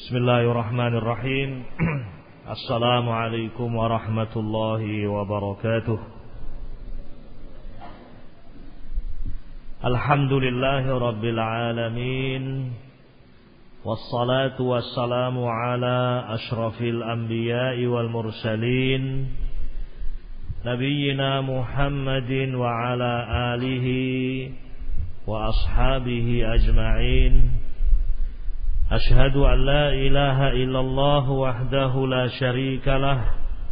Bismillahirrahmanirrahim. Assalamualaikum warahmatullahi wabarakatuh. Alhamdulillahi rabbil alamin. Wassalatu wassalamu ala ashrafil anbiya'i wal mursalin, nabiyyina Muhammadin wa ala alihi wa ashabihi ajma'in. Ashhadu an la ilaha illallah wahdahu la syarika lah,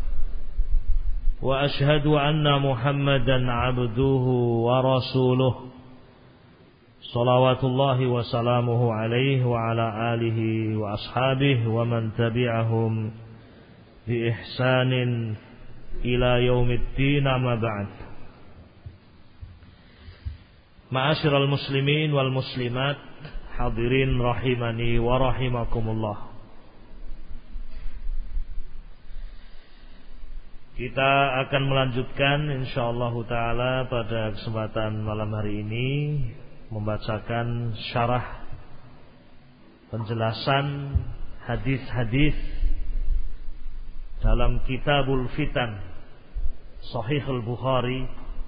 wa ashhadu anna Muhammadan abduhu wa rasuluh. Salawatullahi wa salamuhu alaihi wa ala alihi wa ashabihi wa man tabi'ahum bi ihsanin ila yaumiddin, amma ba'd. Ma'asyiral muslimin wal muslimat, hadirin rahimani wa rahimakumullah. Kita akan melanjutkan insyaallah taala pada kesempatan malam hari ini membacakan syarah penjelasan hadis-hadis dalam Kitabul Fitan Sahih Al-Bukhari,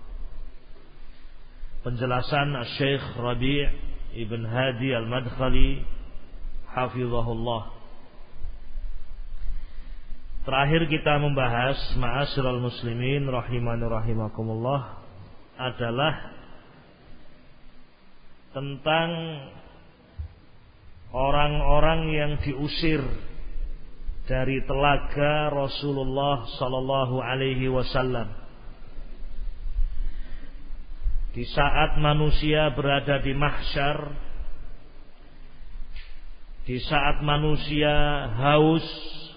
penjelasan Syekh Rabi' Ibn Hadi Al-Madkhali hafizahullah. Terakhir kita membahas, ma'asyiral muslimin rahimani rahimakumullah, adalah tentang orang-orang yang diusir dari telaga Rasulullah sallallahu alaihi wasallam di saat manusia berada di mahsyar, di saat manusia haus,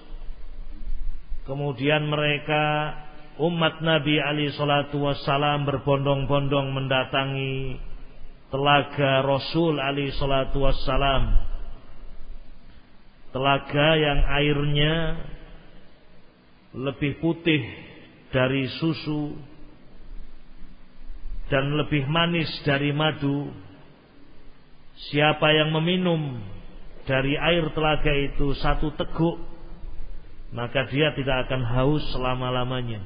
kemudian mereka umat Nabi alaihi salatu wassalam berbondong-bondong mendatangi telaga Rasul alaihi salatu wassalam, telaga yang airnya lebih putih dari susu dan lebih manis dari madu. Siapa yang meminum dari air telaga itu satu teguk, maka dia tidak akan haus selama-lamanya.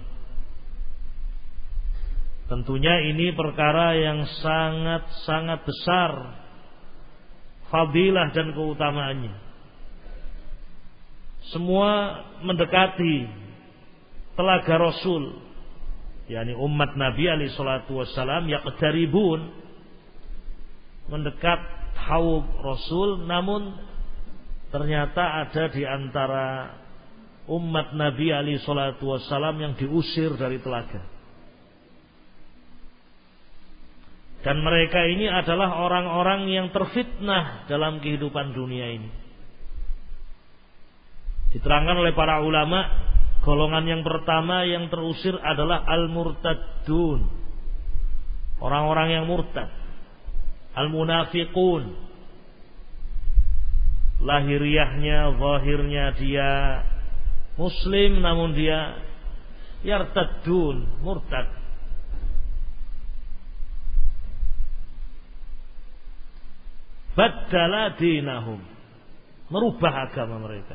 Tentunya ini perkara yang sangat-sangat besar fadilah dan keutamaannya. Semua mendekati telaga Rasul, yakni umat Nabi alaihi salatu wassalam, yaqtaribun, mendekat haud Rasul, namun ternyata ada di antara umat Nabi alaihi salatu wassalam yang diusir dari telaga. Dan mereka ini adalah orang-orang yang terfitnah dalam kehidupan dunia ini. Diterangkan oleh para ulama, golongan yang pertama yang terusir adalah al-murtaddun, orang-orang yang murtad. Al-munafiqun, lahiriahnya, zahirnya dia muslim, namun dia yartaddun, murtad. Baddala dinahum, merubah agama mereka.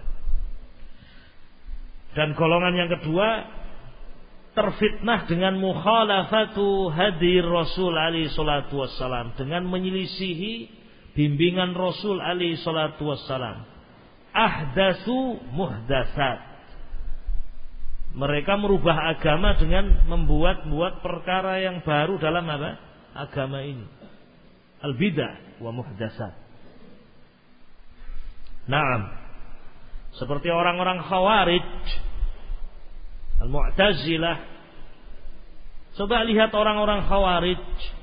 Dan golongan yang kedua terfitnah dengan mukhalafatu hadir Rasul alaihi salatu wassalam, dengan menyelisihi bimbingan Rasul alaihi salatu wassalam. Ahdatsu muhdatsat, mereka merubah agama dengan membuat-buat perkara yang baru dalam apa? Agama ini. Al-bidah wa muhdatsat. Naam. Seperti orang-orang Khawarij, Al-Mu'tazilah. Coba lihat orang-orang Khawarij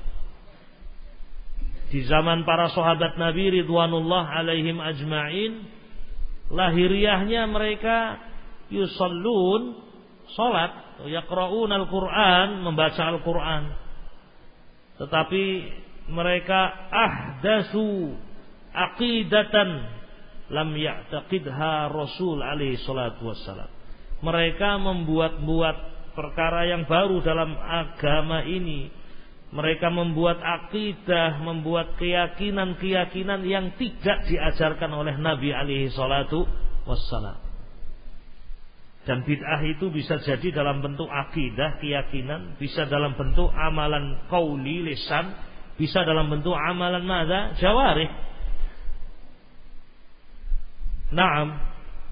di zaman para sahabat Nabi ridwanullah alaihim ajma'in. Lahiriahnya mereka yusallun, salat, yaqra'un al-Qur'an, membaca Al-Qur'an. Tetapi mereka ahdatsu aqidatan lam ya'taqidha Rasul alaihi salatu wassalam. Mereka membuat-buat perkara yang baru dalam agama ini, Mereka membuat akidah, membuat keyakinan-keyakinan yang tidak diajarkan oleh Nabi alaihi salatu wassalam. Dan bid'ah itu bisa jadi dalam bentuk akidah, keyakinan, bisa dalam bentuk amalan qauli, lisan, bisa dalam bentuk amalan madza, jawarih. Naam.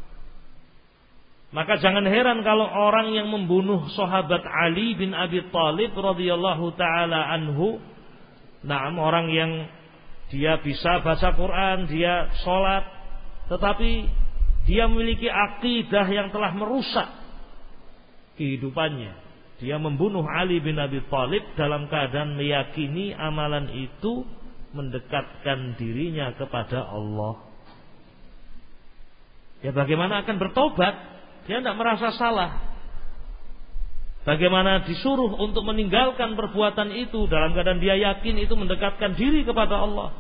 Maka jangan heran kalau orang yang membunuh sahabat Ali bin Abi Thalib radhiyallahu taala anhu, naam, orang yang dia bisa baca Quran, dia sholat, tetapi dia memiliki akidah yang telah merusak kehidupannya. Dia membunuh Ali bin Abi Thalib dalam keadaan meyakini amalan itu mendekatkan dirinya kepada Allah. Ya bagaimana akan bertobat? Dia tidak merasa salah. Bagaimana disuruh untuk meninggalkan perbuatan itu dalam keadaan dia yakin itu mendekatkan diri kepada Allah.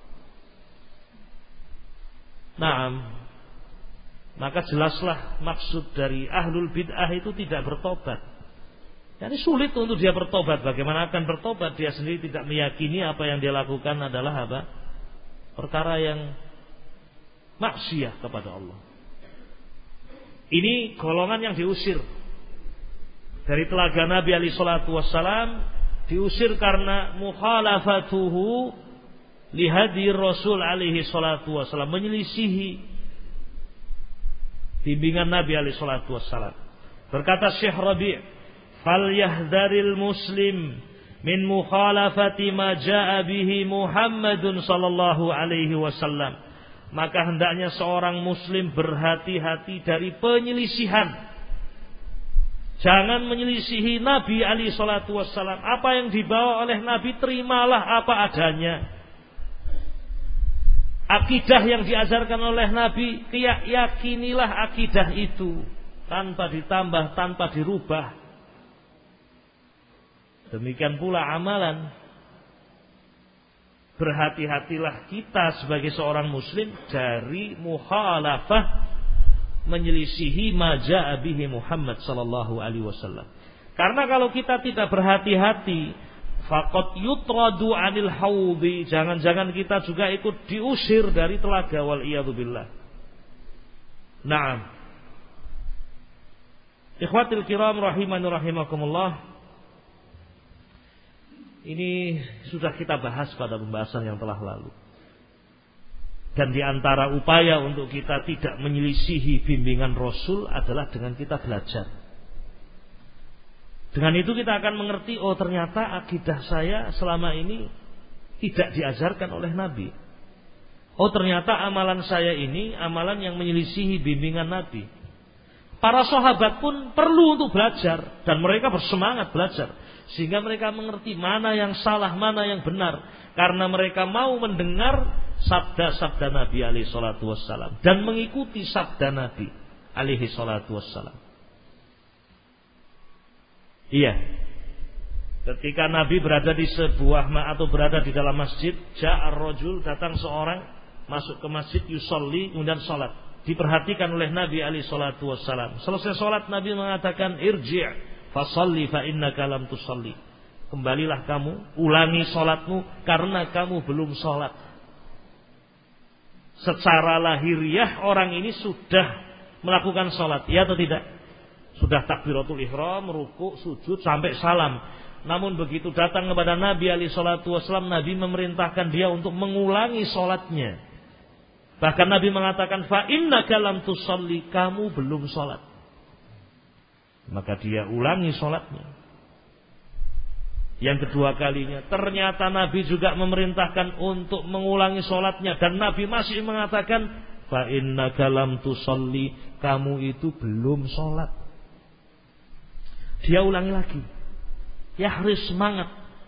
Nah, maka jelaslah maksud dari ahlul bid'ah itu tidak bertobat. Jadi sulit untuk dia bertobat. Bagaimana akan bertobat? Dia sendiri tidak meyakini apa yang dia lakukan adalah apa? Perkara yang maksiat kepada Allah. Ini golongan yang diusir dari telaga Nabi alaihi salatu wassalam, diusir karena mukhalafatuhu lihadi Rasul alaihi salatu wassalam, menyelisihi bimbingan Nabi alaihi salatu wassalam. Berkata Syekh Rabi', "Falyahdharil muslim min mukhalafati ma jaa bihi Muhammadun sallallahu alaihi wasallam." Maka hendaknya seorang muslim berhati-hati dari penyelisihan. Jangan menyelisihi Nabi alaihi salatu wassalam. Apa yang dibawa oleh Nabi terimalah apa adanya. Akidah yang diajarkan oleh Nabi, yakinilah akidah itu tanpa ditambah, tanpa dirubah. Demikian pula amalan. Berhati-hatilah kita sebagai seorang muslim dari mukhalafah, menyelisihi ma jaa bihi Muhammad sallallahu alaihi wasallam. Karena kalau kita tidak berhati-hati, faqad yutradu 'anil haudhi, jangan-jangan kita juga ikut diusir dari telaga, wal iyadu billah. Naam. Ikhwatul kiram rahimani rahimakumullah. Ini sudah kita bahas pada pembahasan yang telah lalu. Dan di antara upaya untuk kita tidak menyelisihi bimbingan Rasul adalah dengan kita belajar. Dengan itu kita akan mengerti, oh ternyata akidah saya selama ini tidak diajarkan oleh Nabi. Oh ternyata amalan saya ini amalan yang menyelisihi bimbingan Nabi. Para sahabat pun perlu untuk belajar dan mereka bersemangat belajar. Sehingga mereka mengerti mana yang salah, mana yang benar. Karena mereka mau mendengar sabda-sabda Nabi alaihi salatu wassalam. Dan mengikuti sabda Nabi alaihi salatu wassalam. Iya. Ketika Nabi berada di sebuah atau berada di dalam masjid, ja'ar rajul, datang seorang masuk ke masjid, yusolli, kemudian sholat. Diperhatikan oleh Nabi alaihi salatu wassalam. Selesai sholat Nabi mengatakan, irji' fasalli fa innaka lam tusalli. Kembalilah kamu, ulangi salatmu karena kamu belum salat. Secara lahiriah orang ini sudah melakukan salat, ya atau tidak? Sudah takbiratul ihram, ruku', sujud sampai salam. Namun begitu datang kepada Nabi alaihi salatu wasallam, Nabi memerintahkan dia untuk mengulangi salatnya. Bahkan Nabi mengatakan fa innaka lam tusalli, kamu belum salat. Maka dia ulangi sholatnya. Yang kedua kalinya, ternyata Nabi juga memerintahkan untuk mengulangi sholatnya. Dan Nabi masih mengatakan, fa innaka lam tusalli, kamu itu belum sholat. Dia ulangi lagi. Yahris, semangat.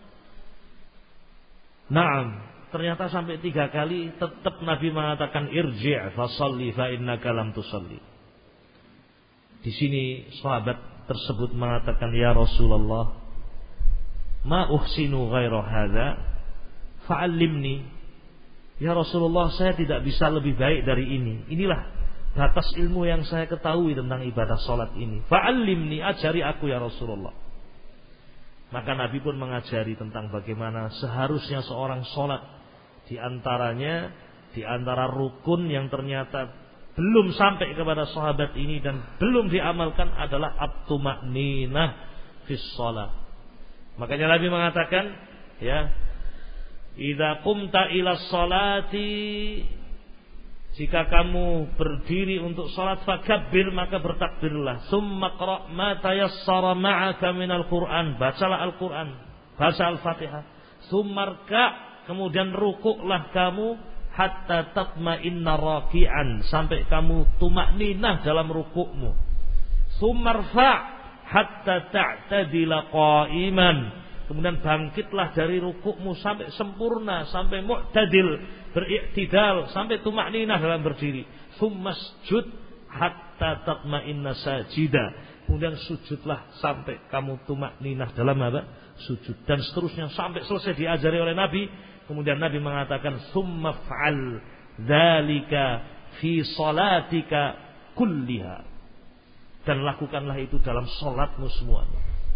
Naam. Ternyata sampai 3 kali tetap Nabi mengatakan irji' fasalli fa innaka lam tusalli. Di sini sahabat tersebut mengatakan, ya Rasulullah, ma uhsinu ghaira hadza fa'allimni. Ya Rasulullah, saya tidak bisa lebih baik dari ini. Inilah batas ilmu yang saya ketahui tentang ibadah salat ini. Fa'allimni, ajari aku ya Rasulullah. Maka Nabi pun mengajari tentang bagaimana seharusnya seorang sholat. Di antara rukun yang ternyata belum sampai kepada sahabat ini dan belum diamalkan adalah at-tuma'ninah fis shalah. Makanya Nabi mengatakan, ya, idza qumta ila sholati, jika kamu berdiri untuk salat, fakabbir, maka bertakbirlah. Summa qra' ma tayassara ma'aka minal Qur'an, bacalah Al-Qur'an, baca Al-Fatihah. Summa rka', kemudian rukuklah kamu, hatta tatma'inna raki'an, sampai kamu tumakninah dalam rukukmu. Summa rfa' hatta ta'tadila qa'iman, kemudian bangkitlah dari rukukmu sampai sempurna, sampai mu'tadil, beriktidal, sampai tumakninah dalam berdiri. Summasjud hatta tatma'inna sajida, kemudian sujudlah sampai kamu tumakninah dalam apa? Sujud. Dan seterusnya sampai selesai diajari oleh Nabi. Kemudian Nabi mengatakan, summa fa'al dzalika fi salatika kulliha, dan lakukanlah itu dalam salatmu semuanya.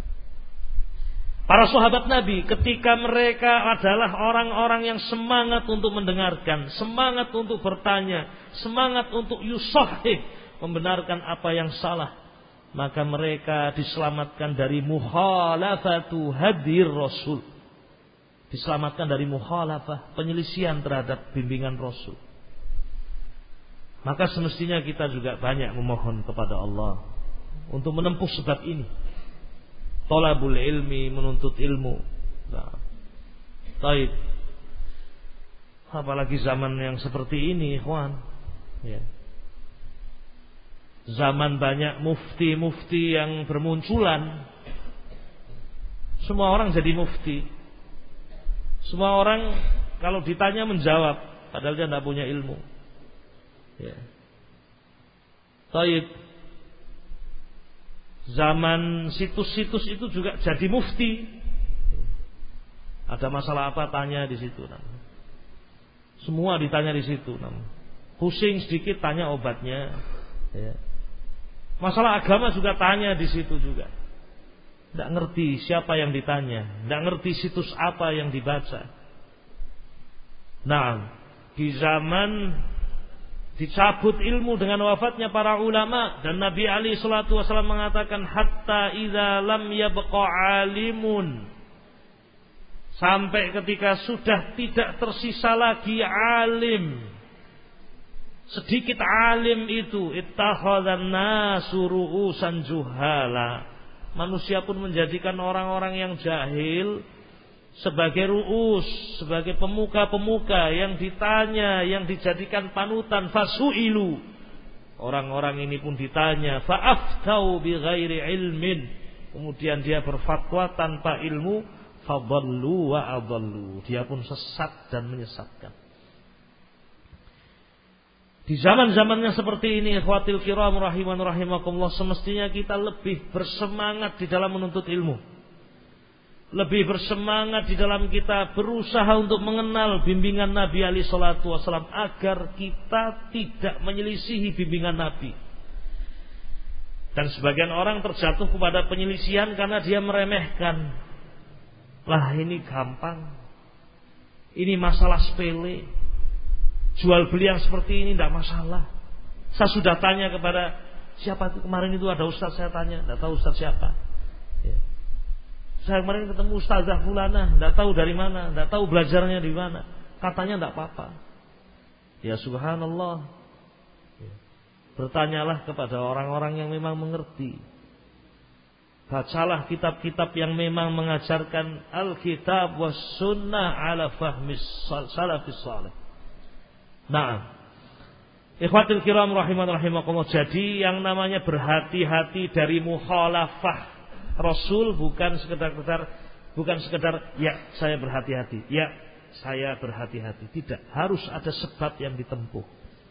Para sahabat Nabi ketika mereka adalah orang-orang yang semangat untuk mendengarkan, semangat untuk bertanya, semangat untuk yusahih, membenarkan apa yang salah, maka mereka diselamatkan dari mukhalafatu hadir Rasul. Diselamatkan dari mukhalafah, penyelisihan terhadap bimbingan Rasul. Maka semestinya kita juga banyak memohon kepada Allah untuk menempuh sebab ini. Thalabul ilmi, menuntut ilmu. Nah, taib. Apalagi zaman yang seperti ini, ikhwan. Ya. Zaman banyak mufti-mufti yang bermunculan. Semua orang jadi mufti. Semua orang kalau ditanya menjawab, padahal dia tidak punya ilmu. Ya. Taib. Zaman situs-situs itu juga jadi mufti. Ada masalah apa, tanya di situ. Semua ditanya di situ. Pusing sedikit, tanya obatnya. Ya. Masalah agama juga tanya di situ juga. Tidak ngerti siapa yang ditanya, tidak ngerti situs apa yang dibaca. Nah, di zaman dicabut ilmu dengan wafatnya para ulama, dan Nabi alaihi salatu wasallam mengatakan, hatta idza lam yabqa alimun, sampai ketika sudah tidak tersisa lagi alim, sedikit alim itu, ittakhadhan nasu ru'usan juhala, manusia pun menjadikan orang-orang yang jahil sebagai ru'us, sebagai pemuka-pemuka yang ditanya, yang dijadikan panutan. Fasu'ilu, orang-orang ini pun ditanya, fa'aftau bi ghairi ilmin, kemudian dia berfatwa tanpa ilmu, fadallu wa adallu, dia pun sesat dan menyesatkan. Di zaman-zamannya seperti ini, ikhwatil kiram rahiman rahimakumullah, semestinya kita lebih bersemangat di dalam menuntut ilmu. Lebih bersemangat di dalam kita berusaha untuk mengenal bimbingan Nabi alaihi salatu wasallam, agar kita tidak menyelisihi bimbingan Nabi. Dan sebagian orang terjatuh kepada penyelisihan karena dia meremehkan. Lah ini gampang, ini masalah sepele, jual beli yang seperti ini tidak masalah. Saya sudah tanya kepada siapa itu kemarin, itu ada ustaz saya tanya, tidak tahu ustaz siapa. Ya. Saya kemarin ketemu ustazah fulana, tidak tahu dari mana, tidak tahu belajarnya di mana. Katanya tidak apa-apa. Ya subhanallah. Ya. Bertanyalah kepada orang-orang yang memang mengerti. Bacalah kitab-kitab yang memang mengajarkan Alkitab was sunnah ala fahmis salafis salih. Nah, ikhwatul kiram rahiman rahimakumullah, jadi yang namanya berhati-hati dari mukhalafah Rasul bukan sekedar ya saya berhati-hati, ya saya berhati-hati, tidak, harus ada sebab yang ditempuh.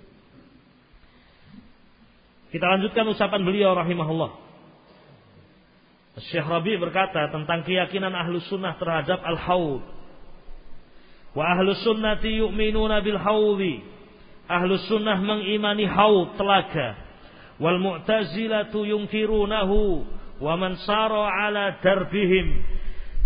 Kita lanjutkan ucapan beliau rahimahullah. Syekh Rabi berkata tentang keyakinan ahlu sunnah terhadap al-haud. Wa ahlu sunnati yu'minuna bil haudhi. Ahlu sunnah mengimani haud, telaga. Wal mu'tazilatu yungkirunahu. Wa man sara ala darbihim.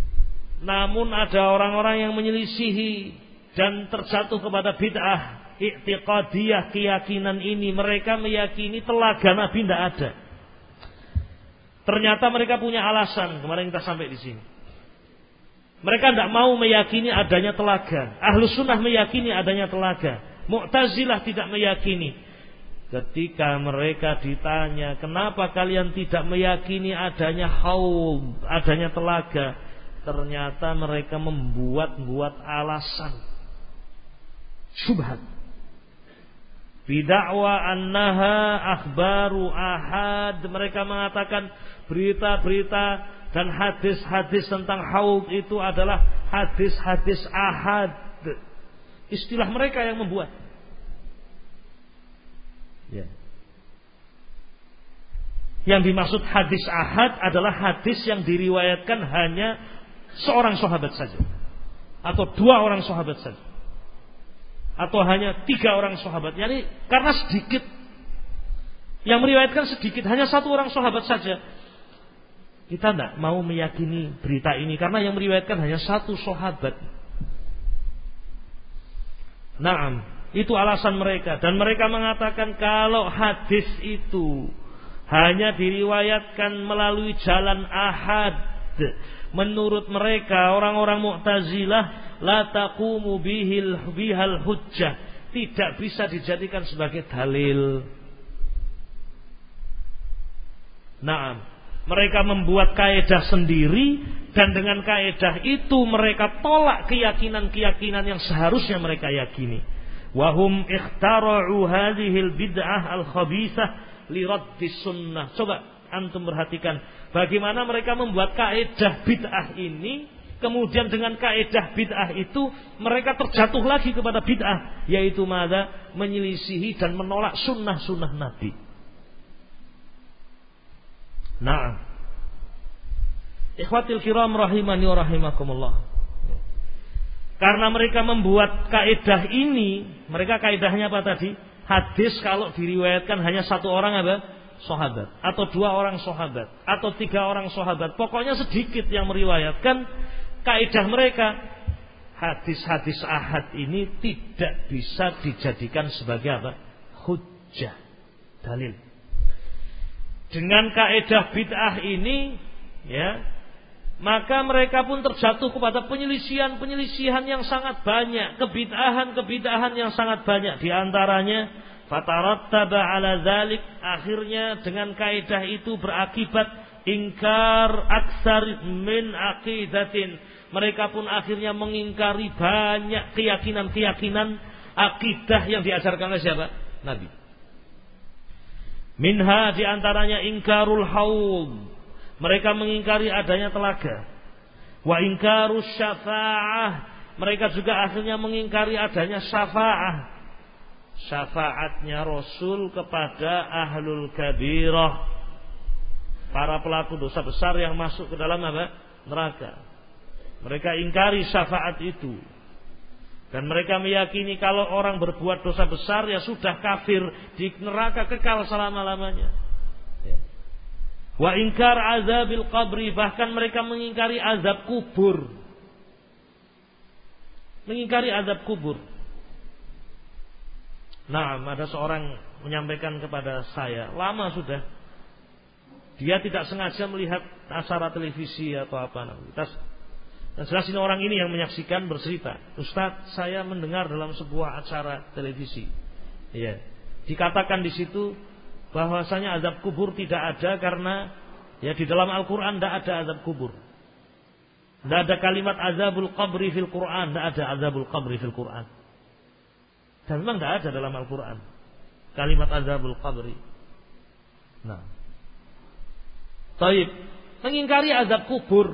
Namun ada orang-orang yang menyelisihi dan terjatuh kepada bid'ah i'tiqadiyah, keyakinan ini. Mereka meyakini telaga Nabi tidak ada. Ternyata mereka punya alasan. Kemarin kita sampai di sini. Mereka tidak mau meyakini adanya telaga. Ahlus sunnah meyakini adanya telaga. Mu'tazilah tidak meyakini. Ketika mereka ditanya, kenapa kalian tidak meyakini adanya haud, adanya telaga? Ternyata mereka membuat alasan syubhat. Bid'wa annaha akhbaru ahad. Mereka mengatakan berita-berita dan hadis-hadis tentang haud itu adalah hadis-hadis ahad. Istilah mereka yang membuat. Ya. Yang dimaksud hadis ahad adalah hadis yang diriwayatkan hanya seorang sahabat saja, atau 2 orang sahabat saja, atau hanya 3 orang sahabat. Yani karena sedikit yang meriwayatkan, sedikit, hanya 1 orang sahabat saja, kita tidak mau meyakini berita ini karena yang meriwayatkan hanya 1 sahabat. Naam. Itu alasan mereka. Dan mereka mengatakan kalau hadis itu hanya diriwayatkan melalui jalan ahad, menurut mereka orang-orang Mu'tazilah, la taqumu bihal hujjah, tidak bisa dijadikan sebagai dalil. Naam. Mereka membuat kaedah sendiri, dan dengan kaedah itu mereka tolak keyakinan-keyakinan yang seharusnya mereka yakini. Wahum ikhtara'u hadhil bid'ah al-khabithah li raddis sunnah. Coba antum perhatikan bagaimana mereka membuat kaedah bid'ah ini, kemudian dengan kaedah bid'ah itu mereka terjatuh lagi kepada bid'ah, yaitu mada? Menyelisihi dan menolak sunnah-sunnah Nabi. Nah, ikhwatil kiram rahimani wa rahimakumullah. Karena mereka membuat kaedah ini, mereka kaedahnya apa tadi? Hadis kalau diriwayatkan hanya 1 orang apa? Sahabat, atau 2 orang sahabat, atau 3 orang sahabat. Pokoknya sedikit yang meriwayatkan. Kaedah mereka, hadis-hadis ahad ini tidak bisa dijadikan sebagai apa? Hujjah, dalil. Dengan kaedah bid'ah ini, ya, maka mereka pun terjatuh kepada penyelisihan yang sangat banyak, kebid'ahan yang sangat banyak. Di antaranya fatarattaba ala dzalik, akhirnya dengan kaidah itu berakibat ingkar aksar min aqidatin. Mereka pun akhirnya mengingkari banyak keyakinan akidah yang diajarkan oleh siapa? Nabi. Minha, di antaranya ingkarul haud. Mereka mengingkari adanya telaga. Wa ingkarus syafa'ah. Mereka juga akhirnya mengingkari adanya syafa'ah. Syafaatnya Rasul kepada ahlul kabirah, para pelaku dosa besar yang masuk ke dalam apa? Neraka. Mereka ingkari syafaat itu. Dan mereka meyakini kalau orang berbuat dosa besar ya sudah kafir, di neraka kekal selama-lamanya. Wa ingkar azabil qabri, bahkan mereka mengingkari azab kubur. Mengingkari azab kubur. Nah, ada seorang menyampaikan kepada saya, lama sudah, dia tidak sengaja melihat acara televisi atau apa. Dan jelas ini orang ini yang menyaksikan bercerita, Ustaz, saya mendengar dalam sebuah acara televisi, ya, dikatakan di situ bahwasanya azab kubur tidak ada karena ya di dalam Al-Quran tidak ada azab kubur. Tidak ada kalimat azabul qabri fil Quran, tidak ada azabul qabri fil Quran. Dan memang tidak ada dalam Al-Quran kalimat azabul qabri. Nah, taib, mengingkari azab kubur.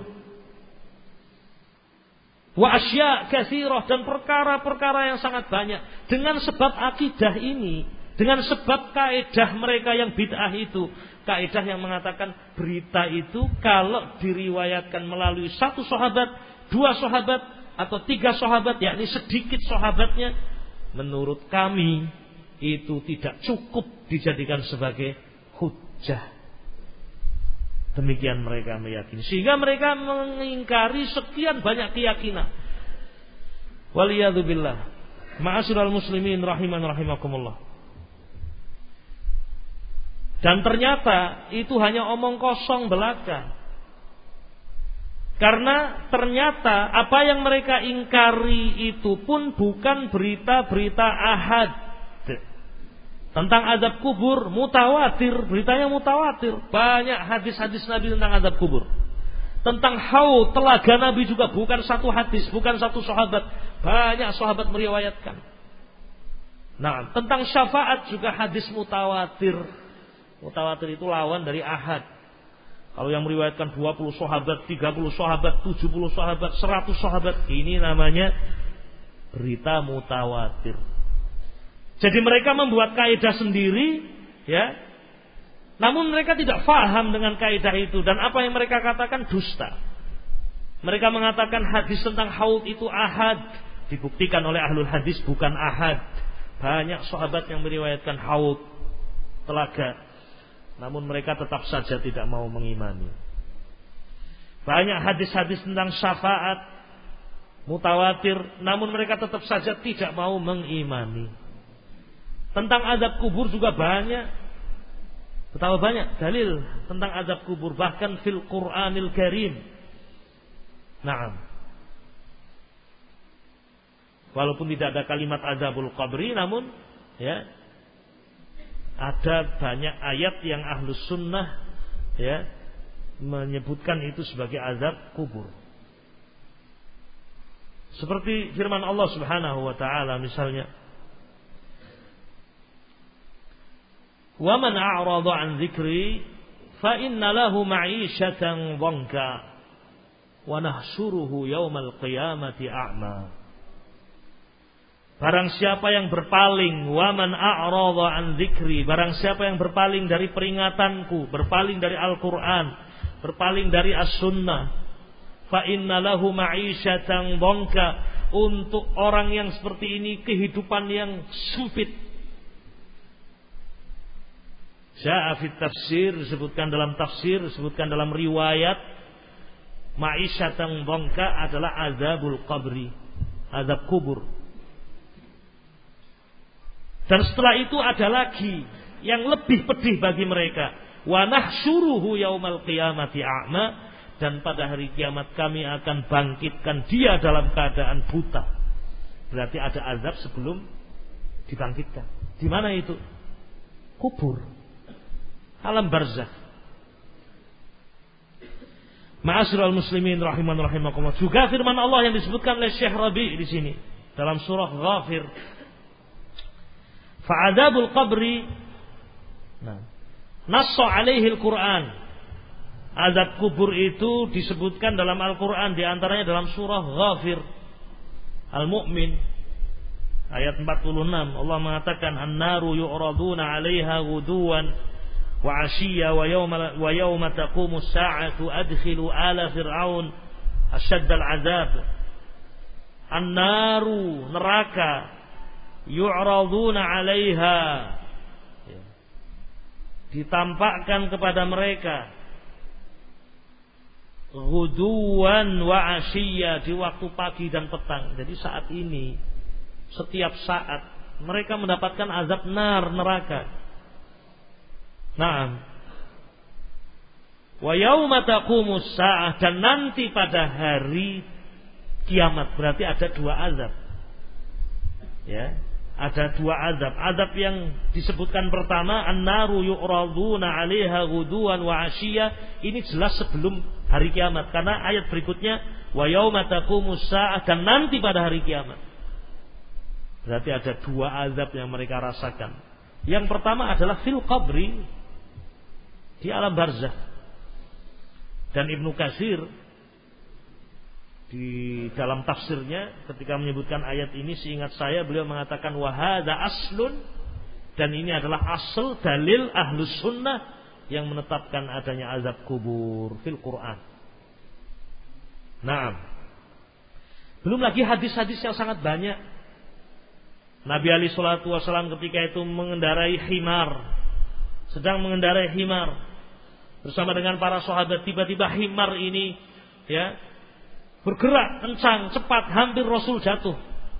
Wa asya katsirah, dan perkara-perkara yang sangat banyak. Dengan sebab akidah ini, dengan sebab kaedah mereka yang bid'ah itu, kaedah yang mengatakan berita itu kalau diriwayatkan melalui 1 sahabat, 2 sahabat, atau 3 sahabat, yakni sedikit sahabatnya, menurut kami itu, itu tidak cukup dijadikan sebagai hujjah. Nah, ini. Jadi, dengan kaedah bid'ah ini, dengan sebab akidah mereka yang bid'ah itu, kaedah yang mengatakan berita itu kalau diriwayatkan melalui 1 sahabat, 2 sahabat, atau 3 sahabat, yakni sedikit sahabatnya, menurut kami itu tidak cukup dijadikan sebagai hujjah. Demikian mereka meyakini. Sehingga mereka mengingkari sekian banyak keyakinan. Waliyadzubillah. Ma'asyiral muslimin rahiman rahimakumullah. Dan ternyata itu hanya omong kosong belaka. Karena ternyata apa yang mereka ingkari itu pun bukan berita-berita ahad. Tentang azab kubur mutawatir, beritanya mutawatir. Banyak hadis-hadis Nabi tentang azab kubur. Tentang haud, telaga Nabi juga bukan satu hadis, bukan satu sahabat. Banyak sahabat meriwayatkan. Nah, tentang syafaat juga hadis mutawatir. Mutawatir itu lawan dari ahad. Kalau yang meriwayatkan 20 sahabat, 30 sahabat, 70 sahabat, 100 sahabat, ini namanya berita mutawatir. Jadi mereka membuat kaidah sendiri, ya. Namun mereka tidak faham dengan kaidah itu, dan apa yang mereka katakan dusta. Mereka mengatakan hadis tentang haud itu ahad, dibuktikan oleh ahlul hadis bukan ahad. Banyak sahabat yang meriwayatkan haud, telaga. Namun mereka tetap saja tidak mau mengimani. Banyak hadis-hadis tentang syafaat mutawatir, namun mereka tetap saja tidak mau mengimani. Tentang azab kubur juga banyak. Betapa banyak dalil tentang azab kubur, bahkan fil Qur'anil Karim. Naam. Walaupun tidak ada kalimat azabul qabri, namun ya ada banyak ayat yang ahlus sunnah ya menyebutkan itu sebagai azab kubur. Seperti firman Allah Subhanahu wa taala misalnya, "Wa man a'rada 'an dzikri fa inna lahu ma'isyatan dhanka wa nahsyuruhu yaumal qiyamati a'ma." Barang siapa yang berpaling, wa man a'rada 'an dzikri, barang siapa yang berpaling dari peringatanku, berpaling dari Al-Qur'an, berpaling dari As-Sunnah, fa inna lahu ma'isyatan dhanka, untuk orang yang seperti ini kehidupan yang sempit. Sya'a fit tafsir, disebutkan dalam tafsir, disebutkan dalam riwayat, ma'isyatan dhanka adalah azabul qabri, azab kubur. Dan setelah itu ada lagi yang lebih pedih bagi mereka. Wa nahsyuruhu yaumal qiyamati a'ma, dan pada hari kiamat kami akan bangkitkan dia dalam keadaan buta. Berarti ada azab sebelum dibangkitkan. Di mana itu? Kubur. Alam barzakh. Ma'asyiral muslimin rahiman rahimakumullah. Juga firman Allah yang disebutkan oleh Syekh Rabi' di sini dalam surah Ghafir. Fa'adzabul qabri nassa alaihi al-Qur'an. Azab kubur itu disebutkan dalam Al-Qur'an, di antaranya dalam surah Ghafir Al-Mu'min ayat 46. Allah mengatakan an-naru yu'raduna 'alaiha ghuduwan wa 'ashiyya wa yawma taqumu as-sa'atu adkhilu ala fir'aun asyaddal 'adzab. An-naru, neraka, yu'raduna 'alaiha, ditampakkan kepada mereka, ghuduwan wa 'ashiyya, di waktu pagi dan petang. Jadi saat ini, setiap saat mereka mendapatkan azab neraka. Naam. Wa yauma taqumus sa'ah, dan nanti pada hari kiamat, berarti ada dua azab. Ya, ada dua azab. Azab yang disebutkan pertama, an-naru yu'raduna 'alaiha ghuduwan wa 'ashiyya, ini jelas sebelum hari kiamat, karena ayat berikutnya wa yauma taqumus sa'ah, dan nanti pada hari kiamat. Berarti ada dua azab yang mereka rasakan. Yang pertama adalah fil qabri, di alam barzakh. Dan Ibnu Katsir di dalam tafsirnya ketika menyebutkan ayat ini, seingat saya beliau mengatakan wa hadza aslun, dan ini adalah asal dalil ahlus sunnah yang menetapkan adanya azab kubur fil Quran. Naam. Belum lagi hadis-hadis yang sangat banyak. Nabi alaihi salatu wasallam ketika itu mengendarai himar, sedang mengendarai himar, bersama dengan para sahabat. Tiba-tiba himar ini ya bergerak kencang, cepat, hampir Rasul jatuh.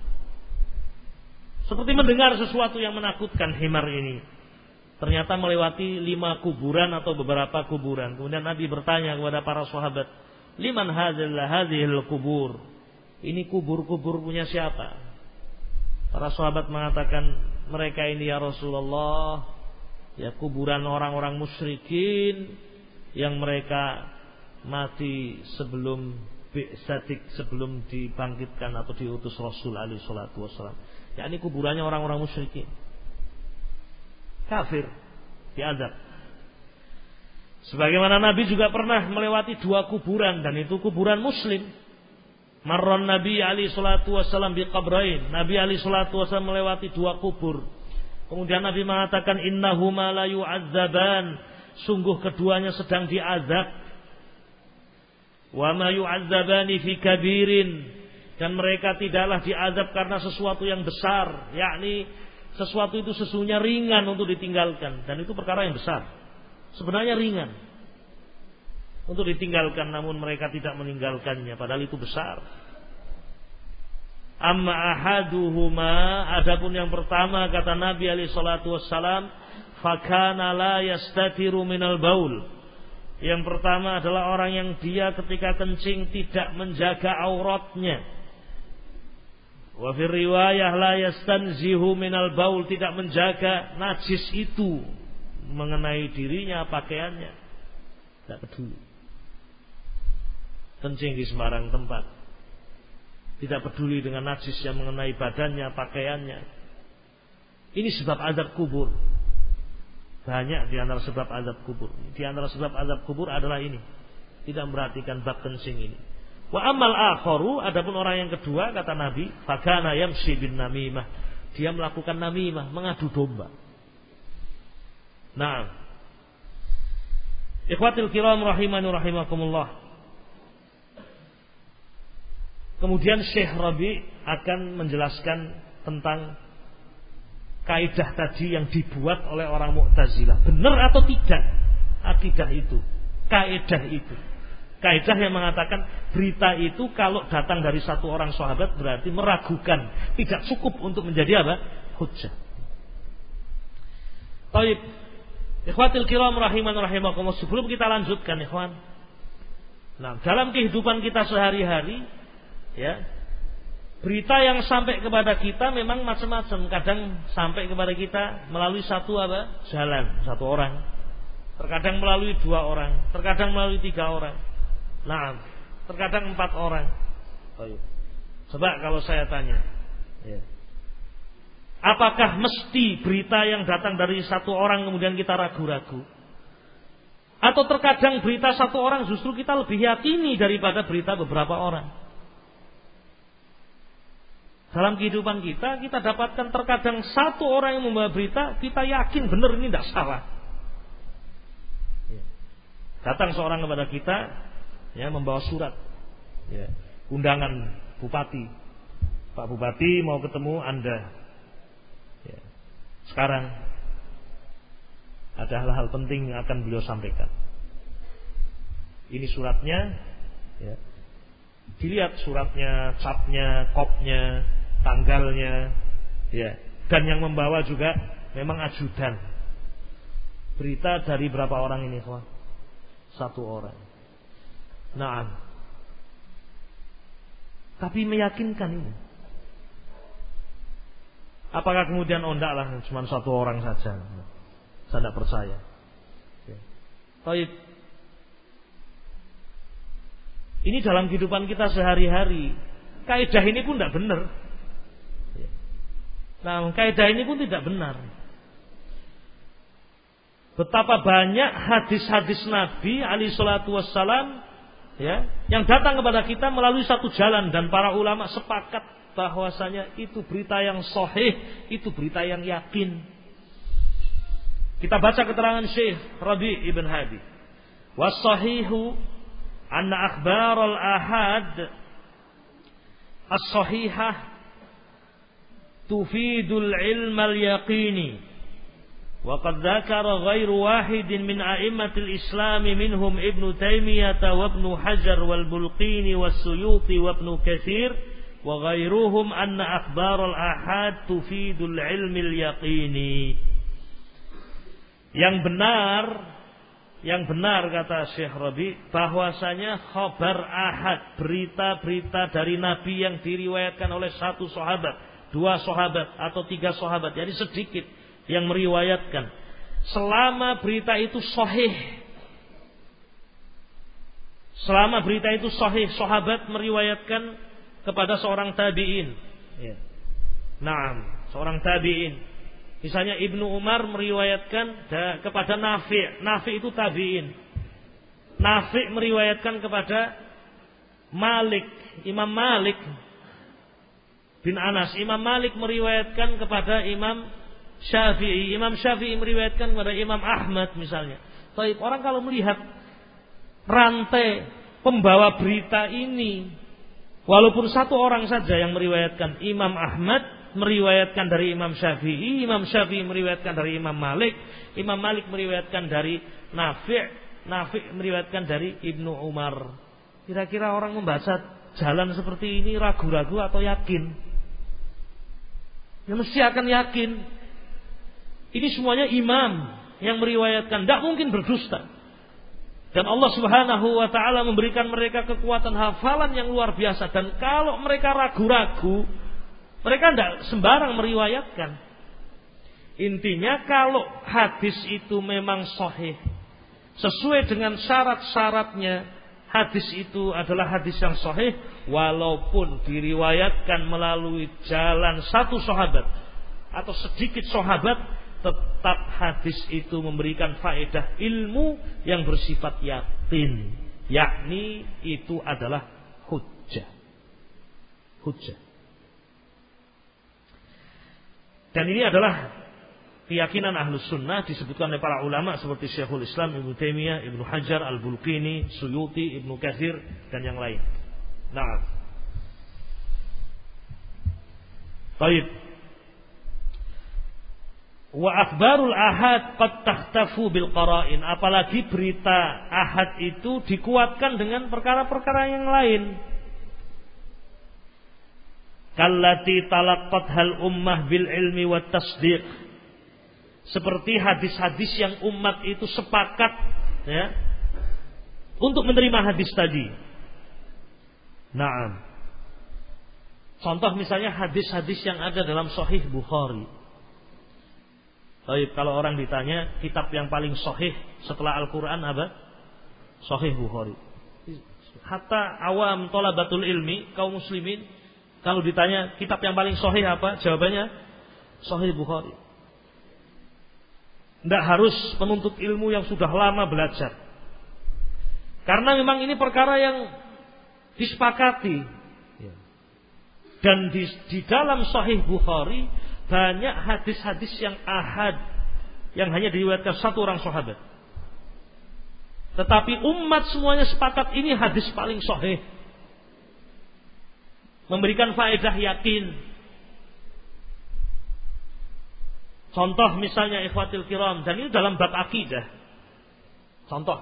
Seperti mendengar sesuatu yang menakutkan himar ini. Ternyata melewati 5 kuburan atau beberapa kuburan. Kemudian Nabi bertanya kepada para sahabat, "Liman hadhil kubur?" Ini kubur-kubur punya siapa? Para sahabat mengatakan, mereka ini ya Rasulullah, ya kuburan orang-orang musyrikin yang mereka mati sebelum bi'satik, sebelum dibangkitkan atau diutus Rasul alaihi salatu wassalam. Ya ini kuburannya orang-orang musyrikin, kafir, diazab. Sebagaimana Nabi juga pernah melewati 2 kuburan, dan itu kuburan muslim. Marran Nabi alaihi salatu wassalam biqabrain. Nabi alaihi salatu wassalam melewati 2 kubur. Kemudian Nabi mengatakan, innahuma la yu'adzaban, sungguh keduanya sedang diazab. Wa ma yu'adzabani fi kabirin, dan mereka tidaklah diazab karena sesuatu yang besar, yakni sesuatu itu sesungguhnya ringan untuk ditinggalkan, dan itu perkara yang besar. Sebenarnya ringan untuk ditinggalkan, namun mereka tidak meninggalkannya, padahal itu besar. Amma ahaduhuma, adapun yang pertama, kata Nabi alaihi salatu wassalam, fakana la yastatiru minal baul. Yang pertama adalah orang yang dia ketika kencing tidak menjaga auratnya. Wa fi riwayah la yastanzihu minal baul, tidak menjaga najis itu mengenai dirinya, pakaiannya, tidak peduli. Kencing di sembarang tempat, tidak peduli dengan najis yang mengenai badannya, pakaiannya. Ini sebab azab kubur. Banyak di antara sebab azab kubur. Di antara sebab azab kubur adalah ini, tidak memperhatikan bab kencing ini. Wa amal akharu, adapun orang yang kedua, kata Nabi, fakana yamshi bin namimah, dia melakukan namimah, mengadu domba. Nah, ikhwatil kiram rahimani rahimakumullah. Kemudian Syekh Rabi akan menjelaskan tentang kaidah tadi yang dibuat oleh orang Mu'tazilah. Benar atau tidak akidah itu, kaidah itu. Kaidah yang mengatakan berita itu kalau datang dari satu orang sahabat berarti meragukan, tidak cukup untuk menjadi apa? Hujjah. Baik, ikhwatil kiram rahiman rahimakumullah, sebelum kita lanjutkan ikhwan. Nah, dalam kehidupan kita sehari-hari, ya, berita yang sampai kepada kita memang macam-macam. Kadang sampai kepada kita melalui satu jalan, satu orang. Terkadang melalui 2 orang, terkadang melalui 3 orang. Nah, terkadang 4 orang. Baik. Coba kalau saya tanya, ya, apakah mesti berita yang datang dari satu orang kemudian kita ragu-ragu? Atau terkadang berita satu orang justru kita lebih yakini daripada berita beberapa orang? Dalam kehidupan kita dapatkan terkadang satu orang yang membawa berita, kita yakin benar ini tidak salah. Datang seorang kepada kita, ya, membawa surat, ya, undangan bupati. Pak Bupati mau ketemu Anda. Ya. Sekarang ada hal-hal penting yang akan beliau sampaikan. Ini suratnya, ya. Dilihat suratnya, capnya, kopnya, tanggalnya, ya, dan yang membawa juga memang ajudan. Berita dari berapa orang ini, kawan? 1 orang. Nah, tapi meyakinkan ini. Apakah kemudian ondaklah cuma 1 orang saja? Saya tidak percaya. Baik. Ini dalam kehidupan kita sehari-hari. Kaidah ini pun tidak benar. Nah, kaidah ini pun tidak benar. Betapa banyak hadis-hadis Nabi alaihi salatu wassalam, ya, yang datang kepada kita melalui satu jalan, dan para ulama sepakat bahwasanya itu berita yang sahih, itu berita yang yakin. Kita baca keterangan Syekh Rabi' ibn Hadi. Was-sahihu anna akhbar al-ahad as-sahihah tufidul ilm al-yaqini Wa qad dzakara ghairu wahidin min a'immatil Islam minhum Ibnu Taimiyah wa Ibnu Hajar wal Bulqini was Suyuti wa Ibnu Katsir wa ghairuhum anna akhbar al-ahad tufidul ilmil yaqini. Yang benar kata Syekh Rabi bahwasanya khabar ahad, berita-berita dari Nabi yang diriwayatkan oleh satu sahabat, dua sahabat atau tiga sahabat, jadi sedikit yang meriwayatkan, selama berita itu sahih, sahabat meriwayatkan kepada seorang tabi'in. Ya. Naam, seorang tabi'in. Misalnya Ibnu Umar meriwayatkan kepada Nafi'. Nafi' itu tabi'in. Nafi' meriwayatkan kepada Malik, Imam Malik bin Anas. Imam Malik meriwayatkan kepada Imam Syafi'i. Imam Syafi'i meriwayatkan kepada Imam Ahmad misalnya. Baik, orang kalau melihat rantai pembawa berita ini, walaupun satu orang saja yang meriwayatkan, Imam Ahmad meriwayatkan dari Imam Syafi'i, Imam Syafi'i meriwayatkan dari Imam Malik, Imam Malik meriwayatkan dari Nafi', Nafi' meriwayatkan dari Ibnu Umar. Kira-kira orang membaca jalan seperti ini ragu-ragu atau yakin? Ya mesti akan yakin. Ini semuanya imam yang meriwayatkan, tidak mungkin berdusta. Dan Allah Subhanahu wa ta'ala memberikan mereka kekuatan hafalan yang luar biasa. Dan kalau mereka ragu-ragu, mereka tidak sembarang meriwayatkan. Intinya kalau hadis itu memang sahih, sesuai dengan syarat-syaratnya, hadis itu adalah hadis yang sahih, walaupun diriwayatkan melalui jalan satu sahabat atau sedikit sahabat, tetap hadis itu memberikan faedah ilmu yang bersifat yakin, yakni itu adalah hujjah. Dan ini adalah keyakinan Ahlus Sunnah, disebutkan oleh para ulama seperti Syekhul Islam Ibnu Taimiyah, Ibnu Hajar, Al-Bulqini, Suyuti, Ibnu Katsir dan yang lain. Nah, baik. Wa akhbarul ahad qad takhtafu bil qara'in, apalagi berita ahad itu dikuatkan dengan perkara-perkara yang lain. Kallati talaqqathal ummah bil ilmi wat tasdiq, seperti hadis-hadis yang umat itu sepakat ya untuk menerima hadis tadi. Naam. Contoh misalnya hadis-hadis yang ada dalam Sahih Bukhari. Baik, kalau orang ditanya kitab yang paling sahih setelah Al-Quran apa? Sahih Bukhari. Hatta awam thalabatul ilmi, kaum muslimin, kalau ditanya kitab yang paling sahih apa? Jawabannya Sahih Bukhari. Tidak harus penuntut ilmu yang sudah lama belajar. Karena memang ini perkara yang disepakati. Dan di dalam Sahih Bukhari banyak hadis-hadis yang ahad, yang hanya diriwayatkan satu orang sahabat. Tetapi umat semuanya sepakat ini hadis paling sahih, memberikan faedah yakin. Contoh misalnya ikhwatil kiram, dan ini dalam bab akidah. Contoh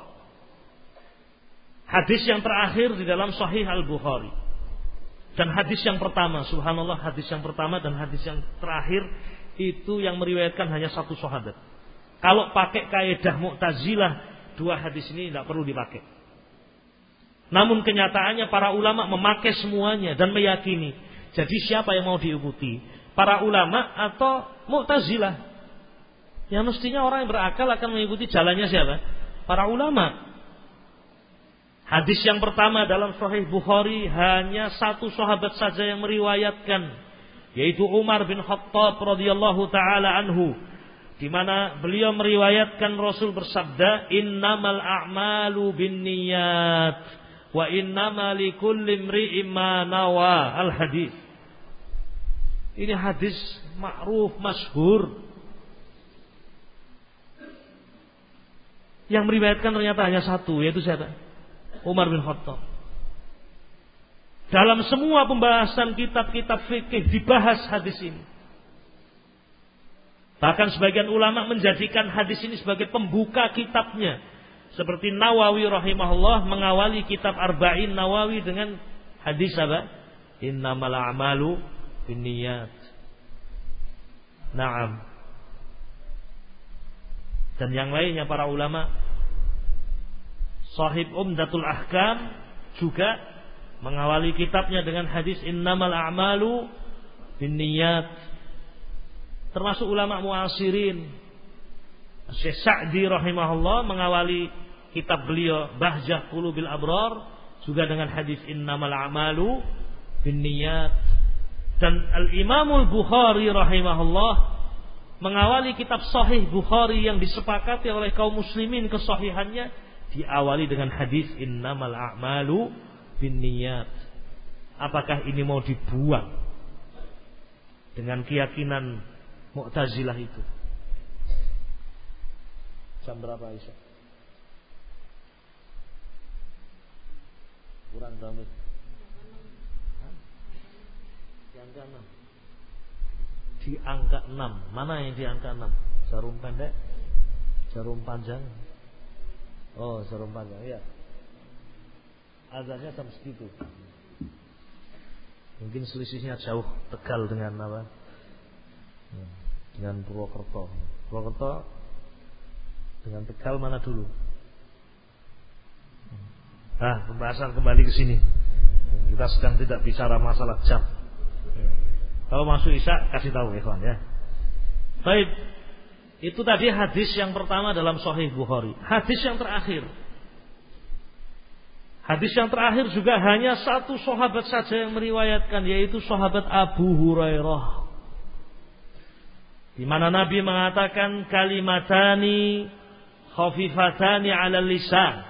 hadis yang terakhir di dalam Sahih Al-Bukhari. Dan hadis yang pertama, subhanallah, hadis yang pertama dan hadis yang terakhir itu yang meriwayatkan hanya satu sahabat. Kalau pakai kaidah Mu'tazilah, dua hadis ini tidak perlu dipakai. Namun kenyataannya para ulama memakai semuanya dan meyakini. Jadi siapa yang mau diikuti? Para ulama atau Mu'tazilah? Ya mestinya orang yang berakal akan mengikuti jalannya siapa? Para ulama. Hadis yang pertama dalam Sahih Bukhari hanya satu sahabat saja yang meriwayatkan, yaitu Umar bin Khattab radhiyallahu taala anhu, di mana beliau meriwayatkan Rasul bersabda, "Innamal a'malu binniyat wa innamal likulli imri'in ma nawa." Al-hadis. Ini hadis ma'ruf, masyhur. Yang meriwayatkan ternyata hanya satu, yaitu siapa? Umar bin Khattab. Dalam semua pembahasan kitab-kitab fikih dibahas hadis ini. Bahkan sebagian ulama menjadikan hadis ini sebagai pembuka kitabnya. Seperti Nawawi rahimahullah mengawali kitab Arba'in Nawawi dengan hadis apa? Innamal a'malu binniyat. Naam. Dan yang lainnya para ulama, Shahib Umdatul Ahkam juga mengawali kitabnya dengan hadis innamal a'malu binniyat. Termasuk ulama muasirin, Syekh Sa'di rahimahullah mengawali kitab beliau Bahjah Qulubil Abrar juga dengan hadis innamal a'malu binniyat. Dan Al-Imamul Bukhari rahimahullah mengawali kitab Sahih Bukhari yang disepakati oleh kaum muslimin kesahihannya diawali dengan hadis innamal a'malu binniyat. Apakah ini mau dibuang dengan keyakinan Mu'tazilah itu? Jam berapa Isya? Kurang damit. Di angka 6. Di angka 6. Mana yang di angka 6? Jarum pendek? Jarum panjang? Oh, jarum panjang, ya. Azannya jam segitu. Mungkin selisihnya jauh. Tegal dengan apa? Dengan Purwokerto. Purwokerto dengan Tegal mana dulu? Nah, pembahasan kembali ke sini. Kita sedang tidak bicara masalah jam. Kalau masuk Isya kasih tahu ikhwan ya. Baik. Itu tadi hadis yang pertama dalam Sahih Bukhari. Hadis yang terakhir. Hadis yang terakhir juga hanya satu sahabat saja yang meriwayatkan, yaitu sahabat Abu Hurairah. Di mana Nabi mengatakan kalimatani khafifatani 'ala lisan,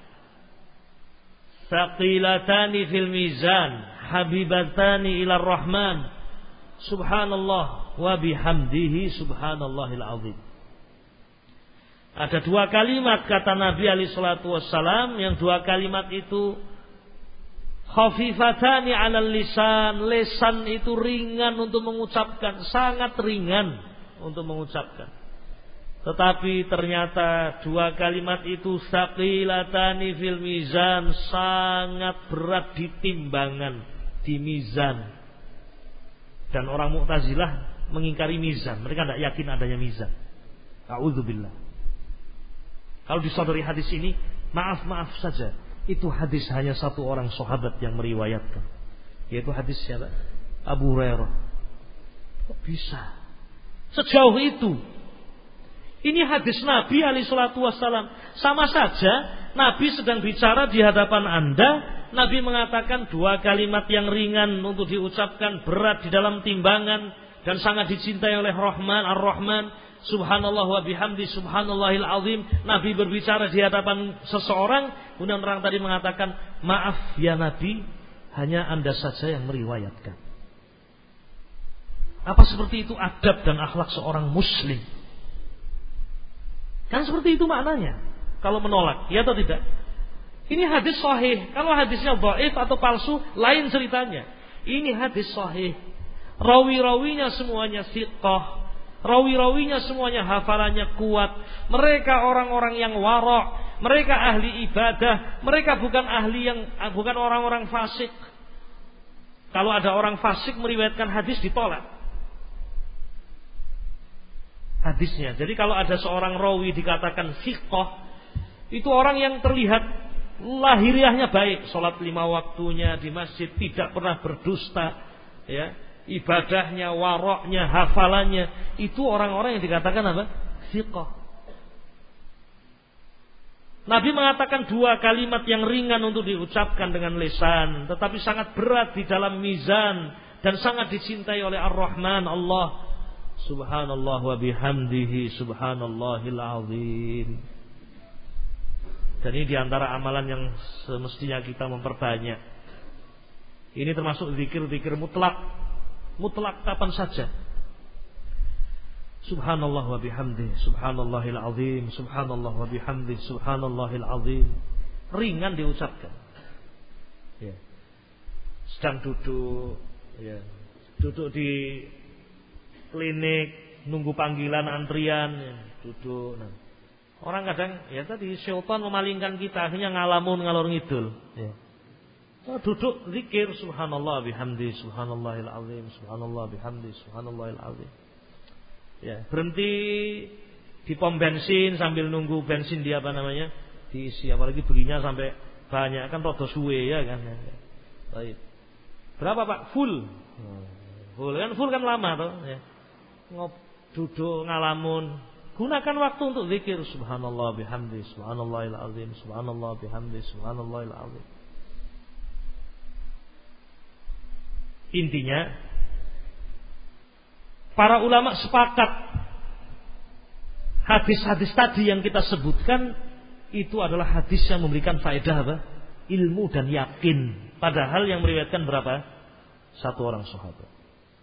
thaqilatani fil mizan, habibatani ila rahman, subhanallah wa bihamdihi subhanallahil azim. Ada dua kalimat kata Nabi alaihi salatu wassalam, yang dua kalimat itu khafifatani 'alal lisan, lisan itu ringan untuk mengucapkan, sangat ringan untuk mengucapkan. Tetapi ternyata dua kalimat itu tsaqilatani fil mizan, sangat berat di timbangan, di mizan. Dan orang Mu'tazilah mengingkari mizan, mereka tidak yakin adanya mizan. A'udzubillah. Kalau disodori hadis ini, maaf saja, itu hadis hanya satu orang sahabat yang meriwayatkan, yaitu hadis siapa? Abu Hurairah. Kok bisa sejauh itu? Ini hadis Nabi alaihi salatu wassalam. Sama saja Nabi sedang bicara di hadapan Anda, Nabi mengatakan dua kalimat yang ringan untuk diucapkan, berat di dalam timbangan, dan sangat dicintai oleh Rahman Ar-Rahman, subhanallah wa bihamdi subhanallahil azim. Nabi berbicara di hadapan seseorang, kemudian orang tadi mengatakan, maaf ya Nabi, hanya Anda saja yang meriwayatkan. Apa seperti itu adab dan akhlak seorang muslim? Kan seperti itu maknanya. Kalau menolak, ya atau tidak? Ini hadis sahih. Kalau hadisnya dhaif atau palsu, lain ceritanya. Ini hadis sahih. Rawi-rawinya semuanya thiqah. Rawi-rawinya semuanya hafalannya kuat. Mereka orang-orang yang wara'. Mereka ahli ibadah. Mereka bukan orang-orang fasik. Kalau ada orang fasik meriwayatkan hadis, ditolak hadisnya. Jadi kalau ada seorang rawi dikatakan thiqah, itu orang yang terlihat lahiriahnya baik, salat 5 waktunya di masjid, tidak pernah berdusta, ya, ibadahnya, waroknya, hafalannya, itu orang-orang yang dikatakan apa? Thiqah. Nabi mengatakan dua kalimat yang ringan untuk diucapkan dengan lisan, tetapi sangat berat di dalam mizan dan sangat dicintai oleh Ar-Rahman Allah. Subhanallah wa bihamdihi subhanallahil azim. Dan ini diantara amalan yang semestinya kita memperbanyak. Ini termasuk zikir-zikir mutlak. Mutlak kapan saja. Subhanallah wa bihamdihi subhanallahil azim, subhanallah wa bihamdihi subhanallahil azim. Ringan diucapkan. Ya. Sedang duduk, ya. Duduk di klinik, nunggu panggilan antrian, duduk. Nah. Orang kadang ya tadi syaitan memalingkan kita, akhirnya ngalamun ngalor ngidul. Ya. Oh, duduk zikir subhanallah bihamdi subhanallahil azim subhanallah bihamdi subhanallahil azim. Ya, berhenti di pom bensin sambil nunggu bensin dia diisi, apalagi belinya sampai banyak kan rada suwe ya kan. Baik. Berapa Pak? Full. Full kan lama toh ya. Duduk ngalamun. Gunakan waktu untuk zikir subhanallah bihamdi subhanallahil azim subhanallah bihamdi subhanallahil azim. Intinya para ulama sepakat hadis-hadis tadi yang kita sebutkan itu adalah hadis yang memberikan faedah apa? Ilmu dan yakin. Padahal yang meriwayatkan berapa? Satu orang sahabat.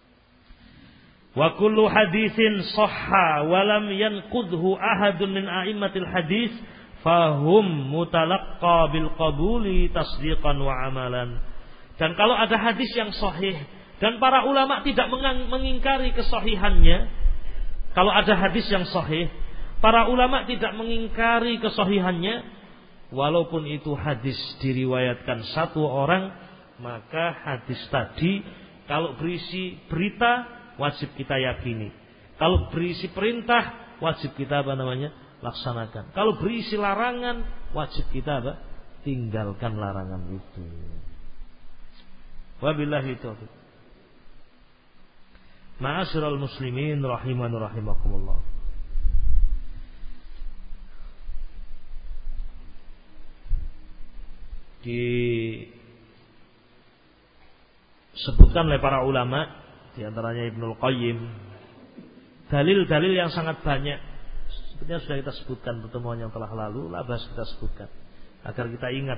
Wa kullu haditsin sahha wa lam yanqudhu ahadun min a'immatil hadis fahum mutalaqqa bil qabuli tasdiqan wa amalan. Dan kalau ada hadis yang sahih dan para ulama tidak mengingkari kesahihannya, kalau ada hadis yang sahih, para ulama tidak mengingkari kesahihannya, walaupun itu hadis diriwayatkan satu orang, maka hadis tadi kalau berisi berita wajib kita yakini. Kalau berisi perintah, wajib kita laksanakan. Kalau berisi larangan, wajib kita tinggalkan larangan itu. Wabillahi taufiq. Ma'asyiral muslimin rahiman rahimakumullah. Disebutkan oleh para ulama, di antaranya Ibnul Qayyim, dalil-dalil yang sangat banyak. Sepertinya sudah kita sebutkan pertemuan yang telah lalu, labas kita sebutkan agar kita ingat.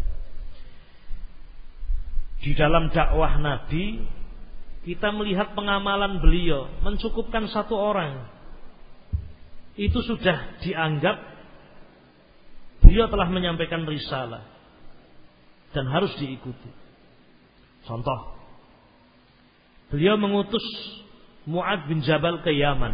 Di dalam dakwah Nabi, kita melihat pengamalan beliau mencukupkan satu orang. Itu sudah dianggap beliau telah menyampaikan risalah dan harus diikuti. Contoh, beliau mengutus Mu'adz bin Jabal ke Yaman.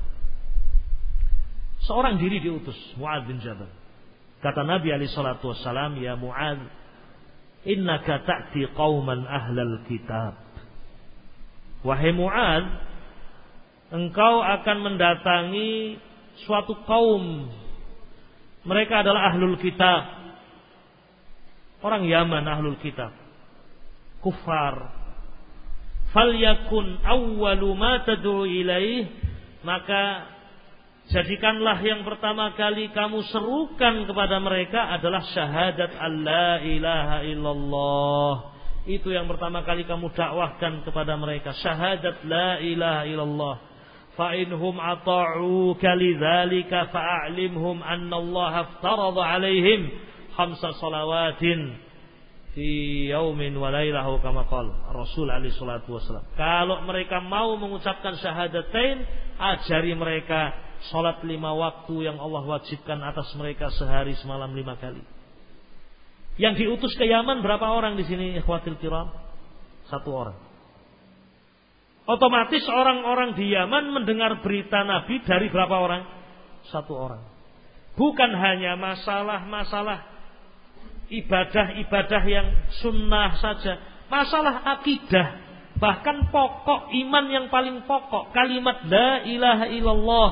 Seorang diri diutus Mu'adz bin Jabal. Kata Nabi alaihi salatu wassalam, "Ya Mu'adz, innaka ta'ti qauman ahlal kitab." Wahai Mu'adz, engkau akan mendatangi suatu kaum. Mereka adalah ahlul kitab. Orang Yaman ahlul kitab. Kufar. Falyakun awwalu ma tad'u ilaih, maka jadikanlah yang pertama kali kamu serukan kepada mereka adalah syahadat alla ilaha illallah. Itu yang pertama kali kamu dakwahkan kepada mereka, syahadat la ilaha illallah. Fa inhum ata'uka lidzalika fa'alimhum anna Allah aftarada 'alaihim 5 salawatin fi yaumin wa lailahu kama qala Rasul alaihi salatu wasallam. Kalau mereka mau mengucapkan syahadatain, ajari mereka salat 5 waktu yang Allah wajibkan atas mereka sehari semalam 5 kali. Yang diutus ke Yaman berapa orang di sini ikhwatil kiram? 1 orang. Otomatis orang-orang di Yaman mendengar berita Nabi dari berapa orang? 1 orang. Bukan hanya masalah-masalah ibadah-ibadah yang sunnah saja, masalah akidah, bahkan pokok iman yang paling pokok, kalimat la ilaha illallah.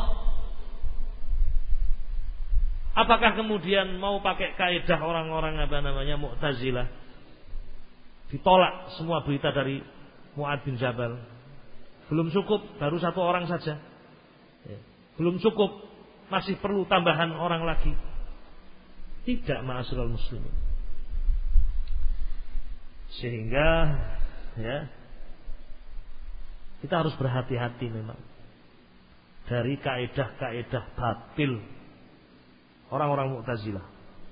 Apakah kemudian mau pakai kaidah orang-orang Mu'tazilah, ditolak semua berita dari Mu'adz bin Jabal? Belum cukup, baru 1 orang saja. Belum cukup, masih perlu tambahan orang lagi. Tidak, ma'asyiral muslimin. Sehingga ya, kita harus berhati-hati memang dari kaidah-kaidah batil orang-orang Mu'tazilah.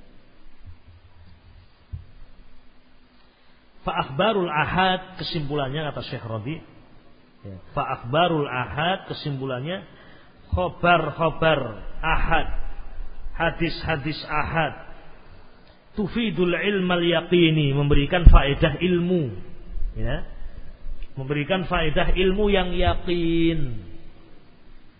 Fa akhbarul ahad, kesimpulannya kata Syekh Rabi, ya, fa akhbarul ahad, kesimpulannya khobar-khobar ahad, hadis-hadis ahad, tufidul ilmal yaqini, memberikan faedah ilmu, ya, memberikan faedah ilmu yang yakin.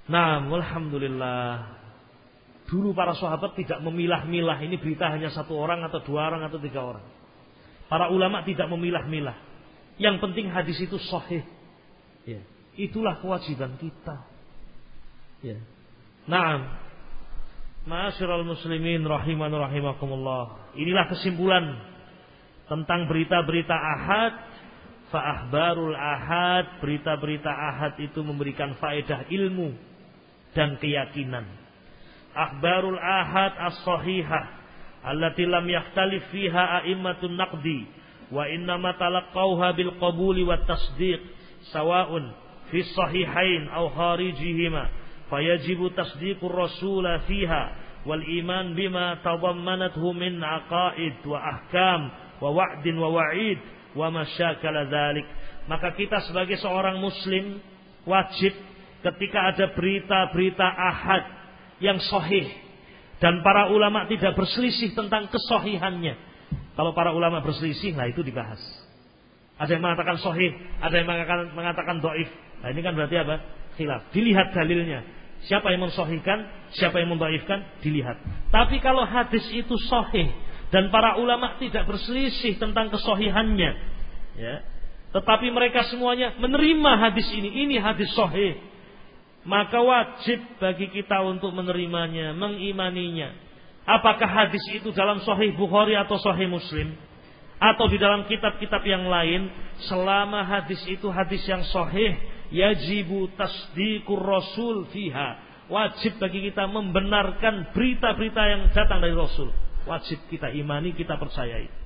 Nah, alhamdulillah. Dulu para sahabat tidak memilah-milah ini berita hanya satu orang atau dua orang atau tiga orang. Para ulama tidak memilah-milah. Yang penting hadis itu sahih. Ya. Itulah kewajiban kita. Ya. Naam. Ma'asyiral muslimin rahiman rahimakumullah. Inilah kesimpulan tentang berita-berita ahad. Fa akhbarul ahad, berita-berita ahad itu memberikan faedah ilmu dan keyakinan. Akhbarul ahad as-sahihah allati lam yakhtalif fiha a'immatun naqdi wa innama talaqqawha bil qabuli wat tasdiq sawa'un fi sahihain aw kharijihima fayajibu tasdiqur rasul fiha wal iman bima tadammanathu min aqaid wa ahkam wa wa'din wa wa'id wa masyakala dzalik. Maka kita sebagai seorang muslim wajib ketika ada berita-berita ahad yang sahih dan para ulama tidak berselisih tentang kesahihannya. Kalau para ulama berselisih, nah itu dibahas. Ada yang mengatakan sahih, ada yang mengatakan dhaif. Nah ini kan berarti apa? Khilaf. Dilihat dalilnya. Siapa yang mensahihkan, siapa yang mendhaifkan, dilihat. Tapi kalau hadis itu sahih dan para ulama tidak berselisih tentang kesahihannya, ya, tetapi mereka semuanya menerima hadis ini hadis sahih, maka wajib bagi kita untuk menerimanya, mengimaninya. Apakah hadis itu dalam Sahih Bukhari atau Sahih Muslim atau di dalam kitab-kitab yang lain, selama hadis itu hadis yang sahih, yajibu tasdiqur rasul fiha. Wajib bagi kita membenarkan berita-berita yang datang dari Rasul. Wajib kita imani, kita percayai.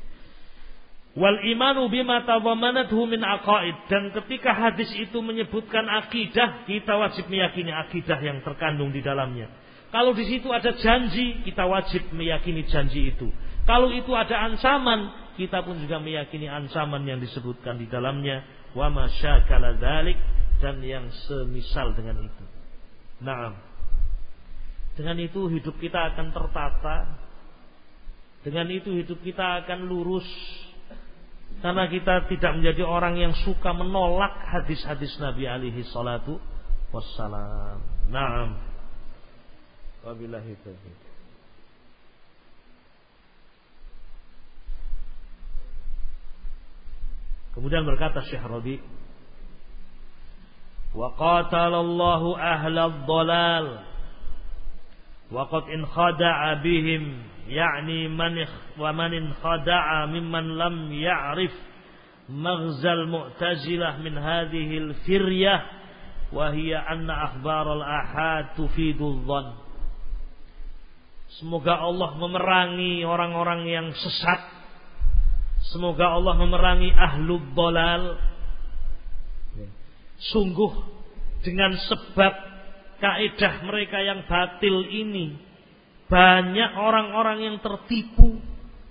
Wal imanu bima tadammanathu min aqaid, dan ketika hadis itu menyebutkan akidah, kita wajib meyakini akidah yang terkandung di dalamnya. Kalau di situ ada janji, kita wajib meyakini janji itu. Kalau itu ada ancaman, kita pun juga meyakini ancaman yang disebutkan di dalamnya. Wa masyakala dzalik, dan yang semisal dengan itu. Naam. Dengan itu hidup kita akan tertata. Dengan itu hidup kita akan lurus. Karena kita tidak menjadi orang yang suka menolak hadis-hadis Nabi alaihi salatu wassalam. Naam. Wabillahi taufiq. Kemudian berkata Syekh Rabi, wa qatalallahu ahlal dhalal wa qad in khada'a bihim, yakni man khada'a mimman lam ya'rif maghzal mu'tazilah min hadhihi al-firyah wa hiya anna akhbar al-ahad tufidu dhann. Semoga Allah memerangi orang-orang yang sesat. Semoga Allah memerangi ahlul dhalal. Sungguh dengan sebab kaidah mereka yang batil ini, banyak orang-orang yang tertipu.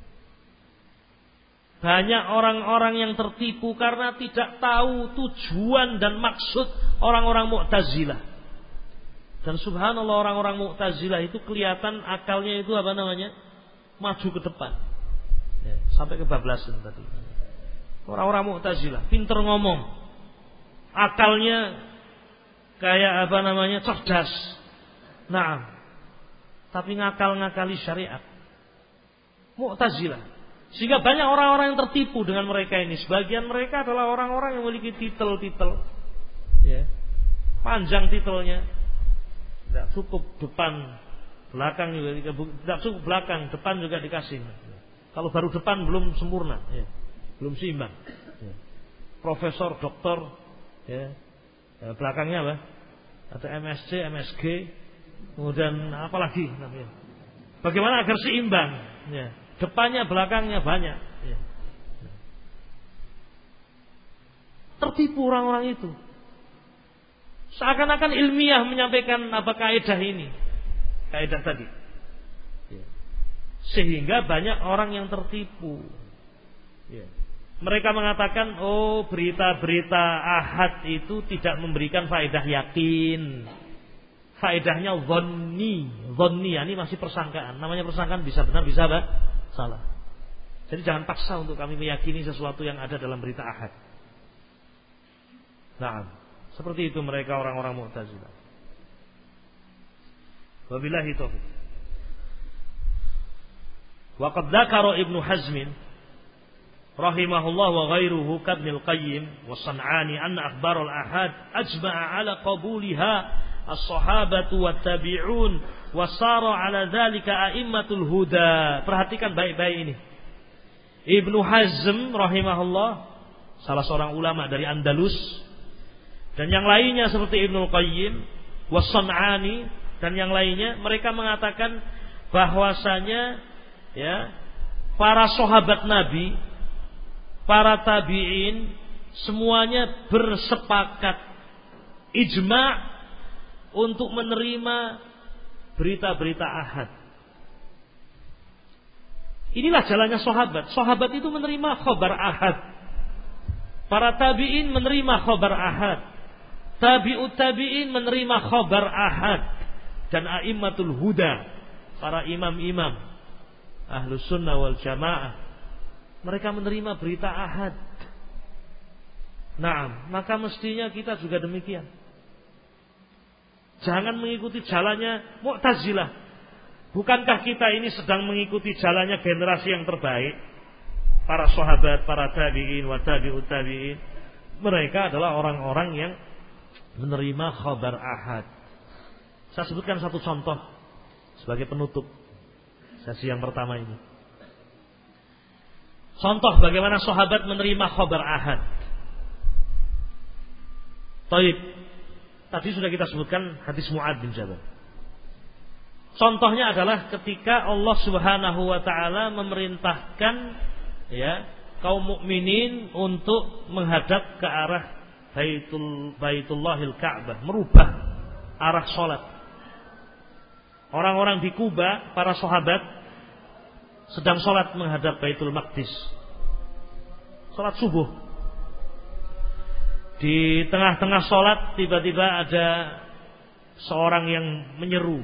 Banyak orang-orang yang tertipu karena tidak tahu tujuan dan maksud orang-orang Mu'tazilah. Dan subhanallah, orang-orang Mu'tazilah itu kelihatan akalnya itu apa namanya? Maju ke depan. Ya, sampai kebablasan tadi. Orang-orang Mu'tazilah pinter ngomong. Akalnya kayak apa namanya? Cerdas. Nah, tapi ngakal-ngakali syariat. Mu'tazilah. Sehingga banyak orang-orang yang tertipu dengan mereka ini. Sebagian mereka adalah orang-orang yang memiliki titel-titel, ya, panjang titelnya. Tidak cukup depan, belakang juga tidak cukup belakang, depan juga dikasih. Kalau baru depan belum sempurna, ya, belum seimbang. Ya. Profesor, doktor, ya, belakangnya apa? Ada MSc, MSG, kemudian apa lagi namanya? Bagaimana agar seimbang? Ya. Depannya, belakangnya banyak. Ya. Tertipu orang-orang itu. Seakan-akan ilmiah menyampaikan apa kaidah ini, kaidah tadi. Ya. Sehingga banyak orang yang tertipu. Ya. Mereka mengatakan, oh, berita-berita ahad itu tidak memberikan faedah yakin. Faedahnya dhanni. Dhanni, ini masih persangkaan. Namanya persangkaan, bisa benar, bisa apa? Salah. Jadi jangan paksa untuk kami meyakini sesuatu yang ada dalam berita ahad. Nah, seperti itu mereka orang-orang Mu'tazilah. Wabillahi taufiq. Wa qad dzakara Ibnu Hazm rahimahullah wa ghairuhu kabnil Qayyim wa San'ani anna akhbarul ahad ajma'a ala qabuliha as-sahabatu wat tabi'un wa sara ala dzalika a'immatul huda. Perhatikan baik-baik ini. Ibnu Hazm rahimahullah, salah seorang ulama dari Andalus, dan yang lainnya seperti Ibnu Qayyim, Was-San'ani dan yang lainnya, mereka mengatakan bahwasanya ya, para sahabat Nabi, para tabi'in semuanya bersepakat ijma' untuk menerima berita-berita ahad. Inilah jalannya sahabat. Sahabat itu menerima khabar ahad. Para tabi'in menerima khabar ahad. Tabi'ut tabi'in menerima khabar ahad. Dan a'immatul huda, para imam-imam Ahlus Sunnah wal Jamaah, mereka menerima berita ahad. Nah, maka mestinya kita juga demikian. Jangan mengikuti jalannya Mu'tazilah. Bukankah kita ini sedang mengikuti jalannya generasi yang terbaik? Para sahabat, para tabi'in, wa tabi'ut tabi'in. Mereka adalah orang-orang yang menerima khabar ahad. Saya sebutkan satu contoh sebagai penutup sesi yang pertama ini. Contoh bagaimana sahabat menerima khabar ahad. Taib. Tadi sudah kita sebutkan hadis Mu'adz bin Jabal. Contohnya adalah ketika Allah Subhanahu wa taala memerintahkan ya kaum mukminin untuk menghadap ke arah Baitullahil Ka'bah, merubah arah salat. Orang-orang di Kuba, para sahabat sedang salat menghadap Baitul Maqdis. Salat subuh. Di tengah-tengah salat tiba-tiba ada seorang yang menyeru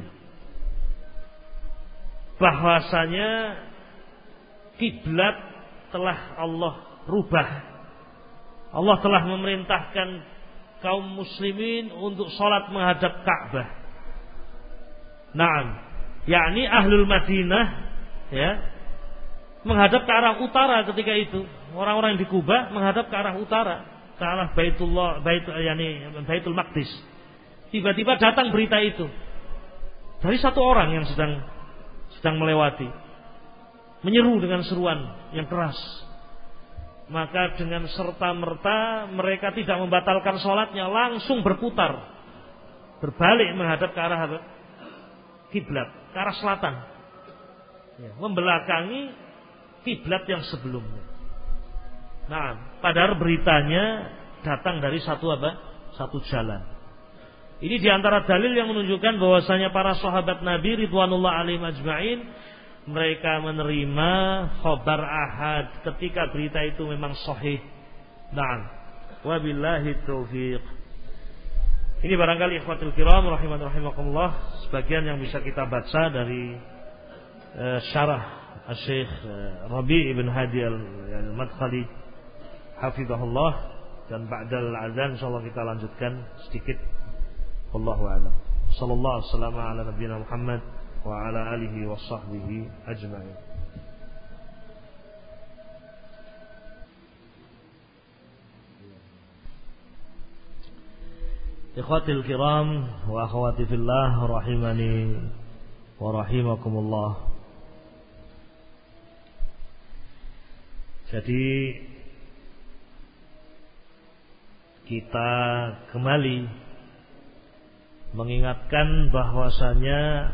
bahwasanya kiblat telah Allah rubah. Allah telah memerintahkan kaum muslimin untuk salat menghadap Ka'bah. Naam, yakni ahlul Madinah ya, menghadap ke arah utara ketika itu. Orang-orang di Kuba menghadap ke arah utara, ke arah Baitul Maqdis. Tiba-tiba datang berita itu dari satu orang yang sedang melewati, menyeru dengan seruan yang keras. Maka dengan serta-merta mereka tidak membatalkan sholatnya, langsung berputar, berbalik menghadap ke arah kiblat, ke arah selatan, ya, membelakangi kiblat yang sebelumnya. Nah, padahal beritanya datang dari satu jalan. Ini diantara dalil yang menunjukkan bahwasanya para sahabat Nabi ridwanullah alaihim ajma'in, mereka menerima khabar ahad ketika berita itu memang sahih. Naam. Wabillahi taufiq. Ini barangkali ikhwatul kiram rahimakumullah sebagian yang bisa kita baca dari syarah Syekh Rabi' ibn Hadi al-Madkhali hafizahullah, dan ba'dal azan insyaallah kita lanjutkan sedikit. Wallahu a'lam. Sallallahu alaihi wasallam ala nabiyina Muhammad wa ala alihi wa sahbihi ajma'in. Ikhwatil kiram wa akhwati fillah rahimani wa rahimakumullah. Jadi kita kembali mengingatkan bahwasanya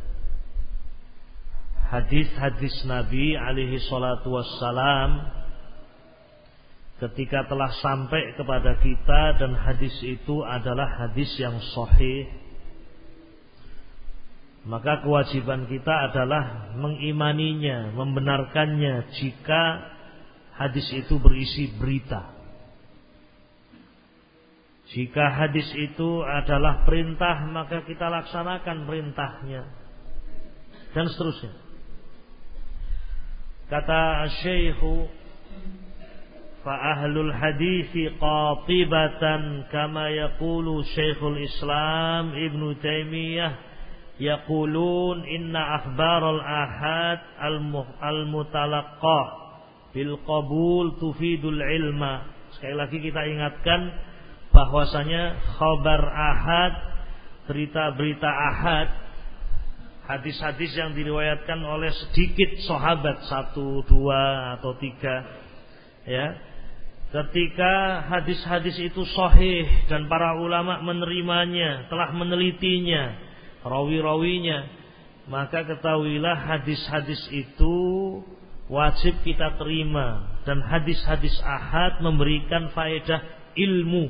hadis-hadis Nabi alaihi salatu wassalam ketika telah sampai kepada kita dan hadis itu adalah hadis yang sahih, maka kewajiban kita adalah mengimaninya, membenarkannya jika hadis itu berisi berita. Jika hadis itu adalah perintah, maka kita laksanakan perintahnya, dan seterusnya. Kata Syekhu, fa ahlul hadithi qatibatan kama yaqulu Syekhul Islam Ibnu Taimiyah yaqulun inna akhbaral ahad al-mutalaqqah bil qabul tufidul ilma. Sekali lagi kita ingatkan bahwasanya khabar ahad, berita-berita ahad, hadis-hadis yang diriwayatkan oleh sedikit sahabat, 1, 2 atau 3, ya. Ketika hadis-hadis itu sahih dan para ulama menerimanya, telah menelitinya, rawi-rawinya, maka ketahuilah hadis-hadis itu wajib kita terima, dan hadis-hadis ahad memberikan faedah ilmu.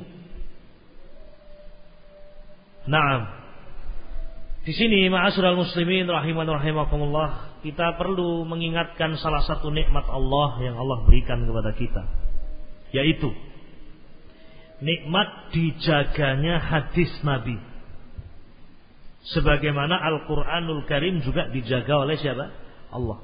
Naam. Di sini ma'asyiral muslimin rahiman rahimakumullah, kita perlu mengingatkan salah satu nikmat Allah yang Allah berikan kepada kita, yaitu nikmat dijaganya hadis Nabi. Sebagaimana Al-Qur'anul Karim juga dijaga oleh siapa? Allah.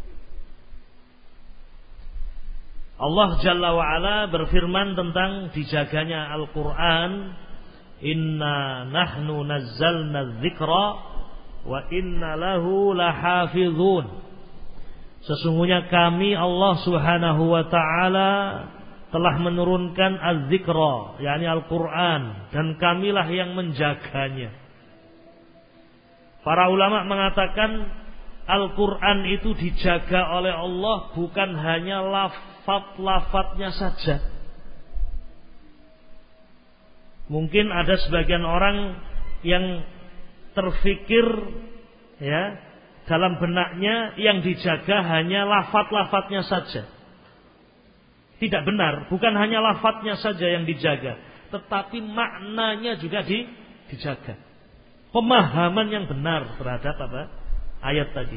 Allah Jalla wa'ala berfirman tentang dijaganya Al-Quran, inna nahnu nazzalna dzikra wa inna lahu lahafizun. Sesungguhnya kami Allah Subhanahu wa ta'ala telah menurunkan az-zikra, yakni Al-Quran, dan kamilah yang menjaganya. Para ulama mengatakan Al-Quran itu dijaga oleh Allah bukan hanya lafaz-lafaznya saja. Mungkin ada sebagian orang yang terfikir, ya, dalam benaknya yang dijaga hanya lafaz-lafaznya saja. Tidak benar, bukan hanya lafaznya saja yang dijaga, tetapi maknanya juga dijaga. Pemahaman yang benar terhadap ayat tadi.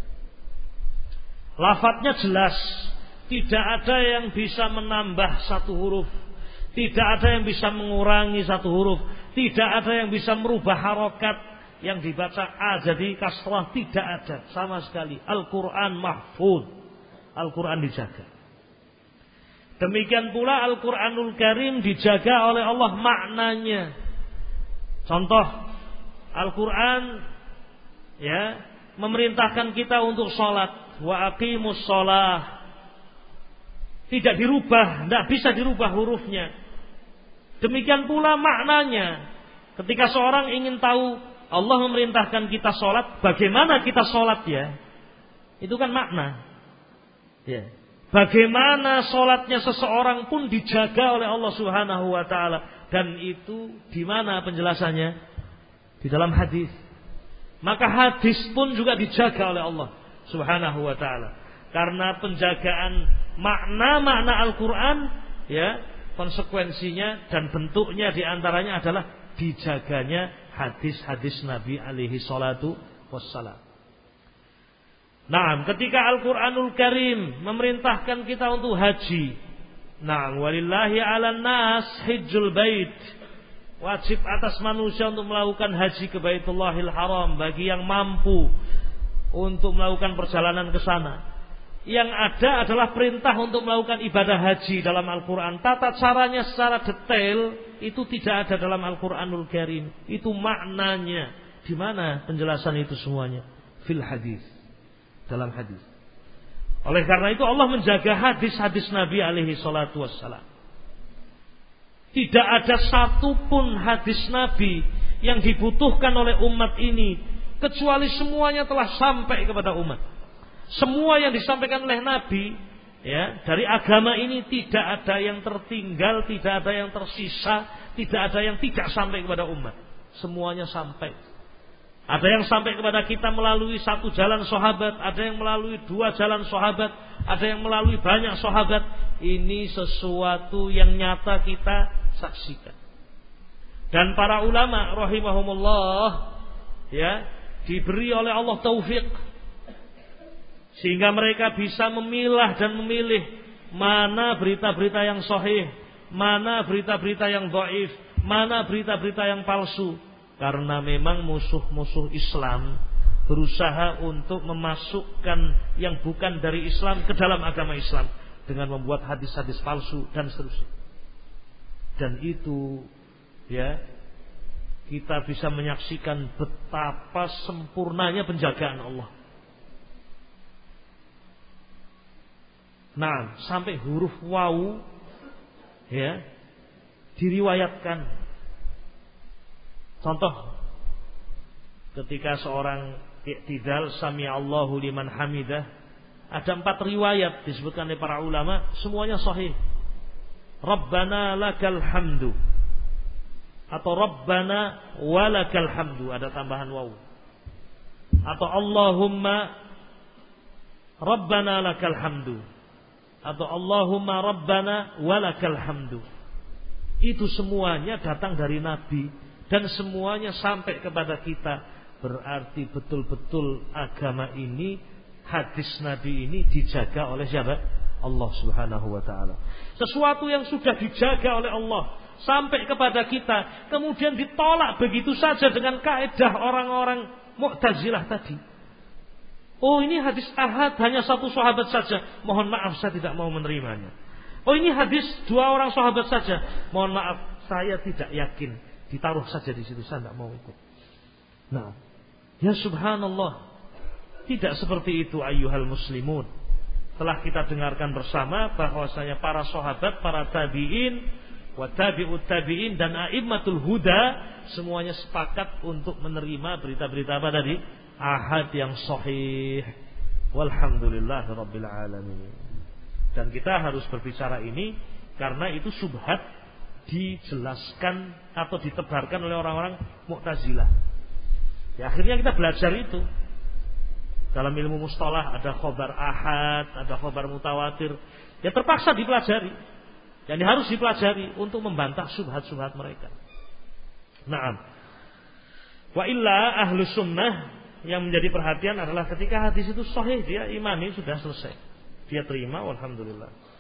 Lafaznya jelas, tidak ada yang bisa menambah satu huruf, tidak ada yang bisa mengurangi satu huruf, tidak ada yang bisa merubah harokat yang dibaca A jadi kasrah, tidak ada sama sekali. Al-Quran mahfuz, Al-Quran dijaga. Demikian pula Al-Quranul Karim dijaga oleh Allah maknanya. Contoh, Al-Quran, ya, memerintahkan kita untuk sholat, wa aqimus sholah. Tidak dirubah, tidak bisa dirubah hurufnya. Demikian pula maknanya. Ketika seorang ingin tahu Allah memerintahkan kita sholat, bagaimana kita sholat, ya? Itu kan makna, ya. Bagaimana sholatnya seseorang pun dijaga oleh Allah Subhanahu wa ta'ala. Dan itu di mana penjelasannya? Di dalam hadis. Maka hadis pun juga dijaga oleh Allah Subhanahu wa ta'ala. Karena penjagaan makna-makna Al-Quran, ya, konsekuensinya dan bentuknya diantaranya adalah dijaganya hadis-hadis Nabi alaihi salatu wassalam. Nah, ketika Al-Quranul Karim memerintahkan kita untuk haji, nah, walillahi 'alan nas hajjul bait, wajib atas manusia untuk melakukan haji ke Baitullahil Haram bagi yang mampu untuk melakukan perjalanan ke sana. Yang ada adalah perintah untuk melakukan ibadah haji dalam Al-Quran. Tata caranya secara detail itu tidak ada dalam Al-Quranul Karim. Itu maknanya. Di mana penjelasan itu semuanya? Fil hadis. Dalam hadis. Oleh karena itu Allah menjaga hadis-hadis Nabi alaihi salatu wassalam. Tidak ada satupun hadis Nabi yang dibutuhkan oleh umat ini, kecuali semuanya telah sampai kepada umat. Semua yang disampaikan oleh Nabi, ya, dari agama ini tidak ada yang tertinggal, tidak ada yang tersisa, tidak ada yang tidak sampai kepada umat. Semuanya sampai. Ada yang sampai kepada kita melalui satu jalan sahabat, ada yang melalui 2 jalan sahabat, ada yang melalui banyak sahabat. Ini sesuatu yang nyata kita saksikan. Dan para ulama rahimahumullah, ya, diberi oleh Allah taufik sehingga mereka bisa memilah dan memilih mana berita-berita yang sahih, mana berita-berita yang dhaif, mana berita-berita yang palsu. Karena memang musuh-musuh Islam berusaha untuk memasukkan yang bukan dari Islam ke dalam agama Islam dengan membuat hadis-hadis palsu dan seterusnya. Dan itu, ya, kita bisa menyaksikan betapa sempurnanya penjagaan Allah. Nah, sampai huruf wawu ya diriwayatkan. Contoh, ketika seorang i'tidal sami Allahu liman hamidah, ada 4 riwayat disebutkan oleh para ulama, semuanya sahih. Rabbana lakal hamdu atau Rabbana walakal hamdu, ada tambahan wawu. Atau Allahumma Rabbana lakal hamdu atau Allahumma Rabbana walakal hamdu. Itu semuanya datang dari Nabi dan semuanya sampai kepada kita. Berarti betul-betul agama ini, hadis Nabi ini dijaga oleh siapa? Allah Subhanahu wa taala. Sesuatu yang sudah dijaga oleh Allah sampai kepada kita, kemudian ditolak begitu saja dengan kaidah orang-orang Mu'tazilah tadi. Oh, ini hadis ahad, hanya 1 sahabat saja, mohon maaf saya tidak mau menerimanya. Oh, ini hadis 2 orang sahabat saja, mohon maaf saya tidak yakin, ditaruh saja di situ, saya tidak mau ikut. Nah, ya subhanallah, tidak seperti itu ayyuhal muslimun. Telah kita dengarkan bersama bahwasanya para sahabat, para tabi'in, wa tabi'ut tabi'in dan a'immatul huda semuanya sepakat untuk menerima berita-berita apa tadi? Ahad yang sahih. Walhamdulillahirabbil alamin. Dan kita harus berbicara ini karena itu syubhat dijelaskan atau ditebarkan oleh orang-orang Mu'tazilah. Ya, akhirnya kita belajar itu. Dalam ilmu mustalah ada khobar ahad, ada khobar mutawatir. Ya terpaksa dipelajari. Dan harus dipelajari untuk membantah syubhat-syubhat mereka. Naam. Wa illa ahlu sunnah yang menjadi perhatian adalah ketika hadis itu sahih, dia imani, sudah selesai. Dia terima, walhamdulillah.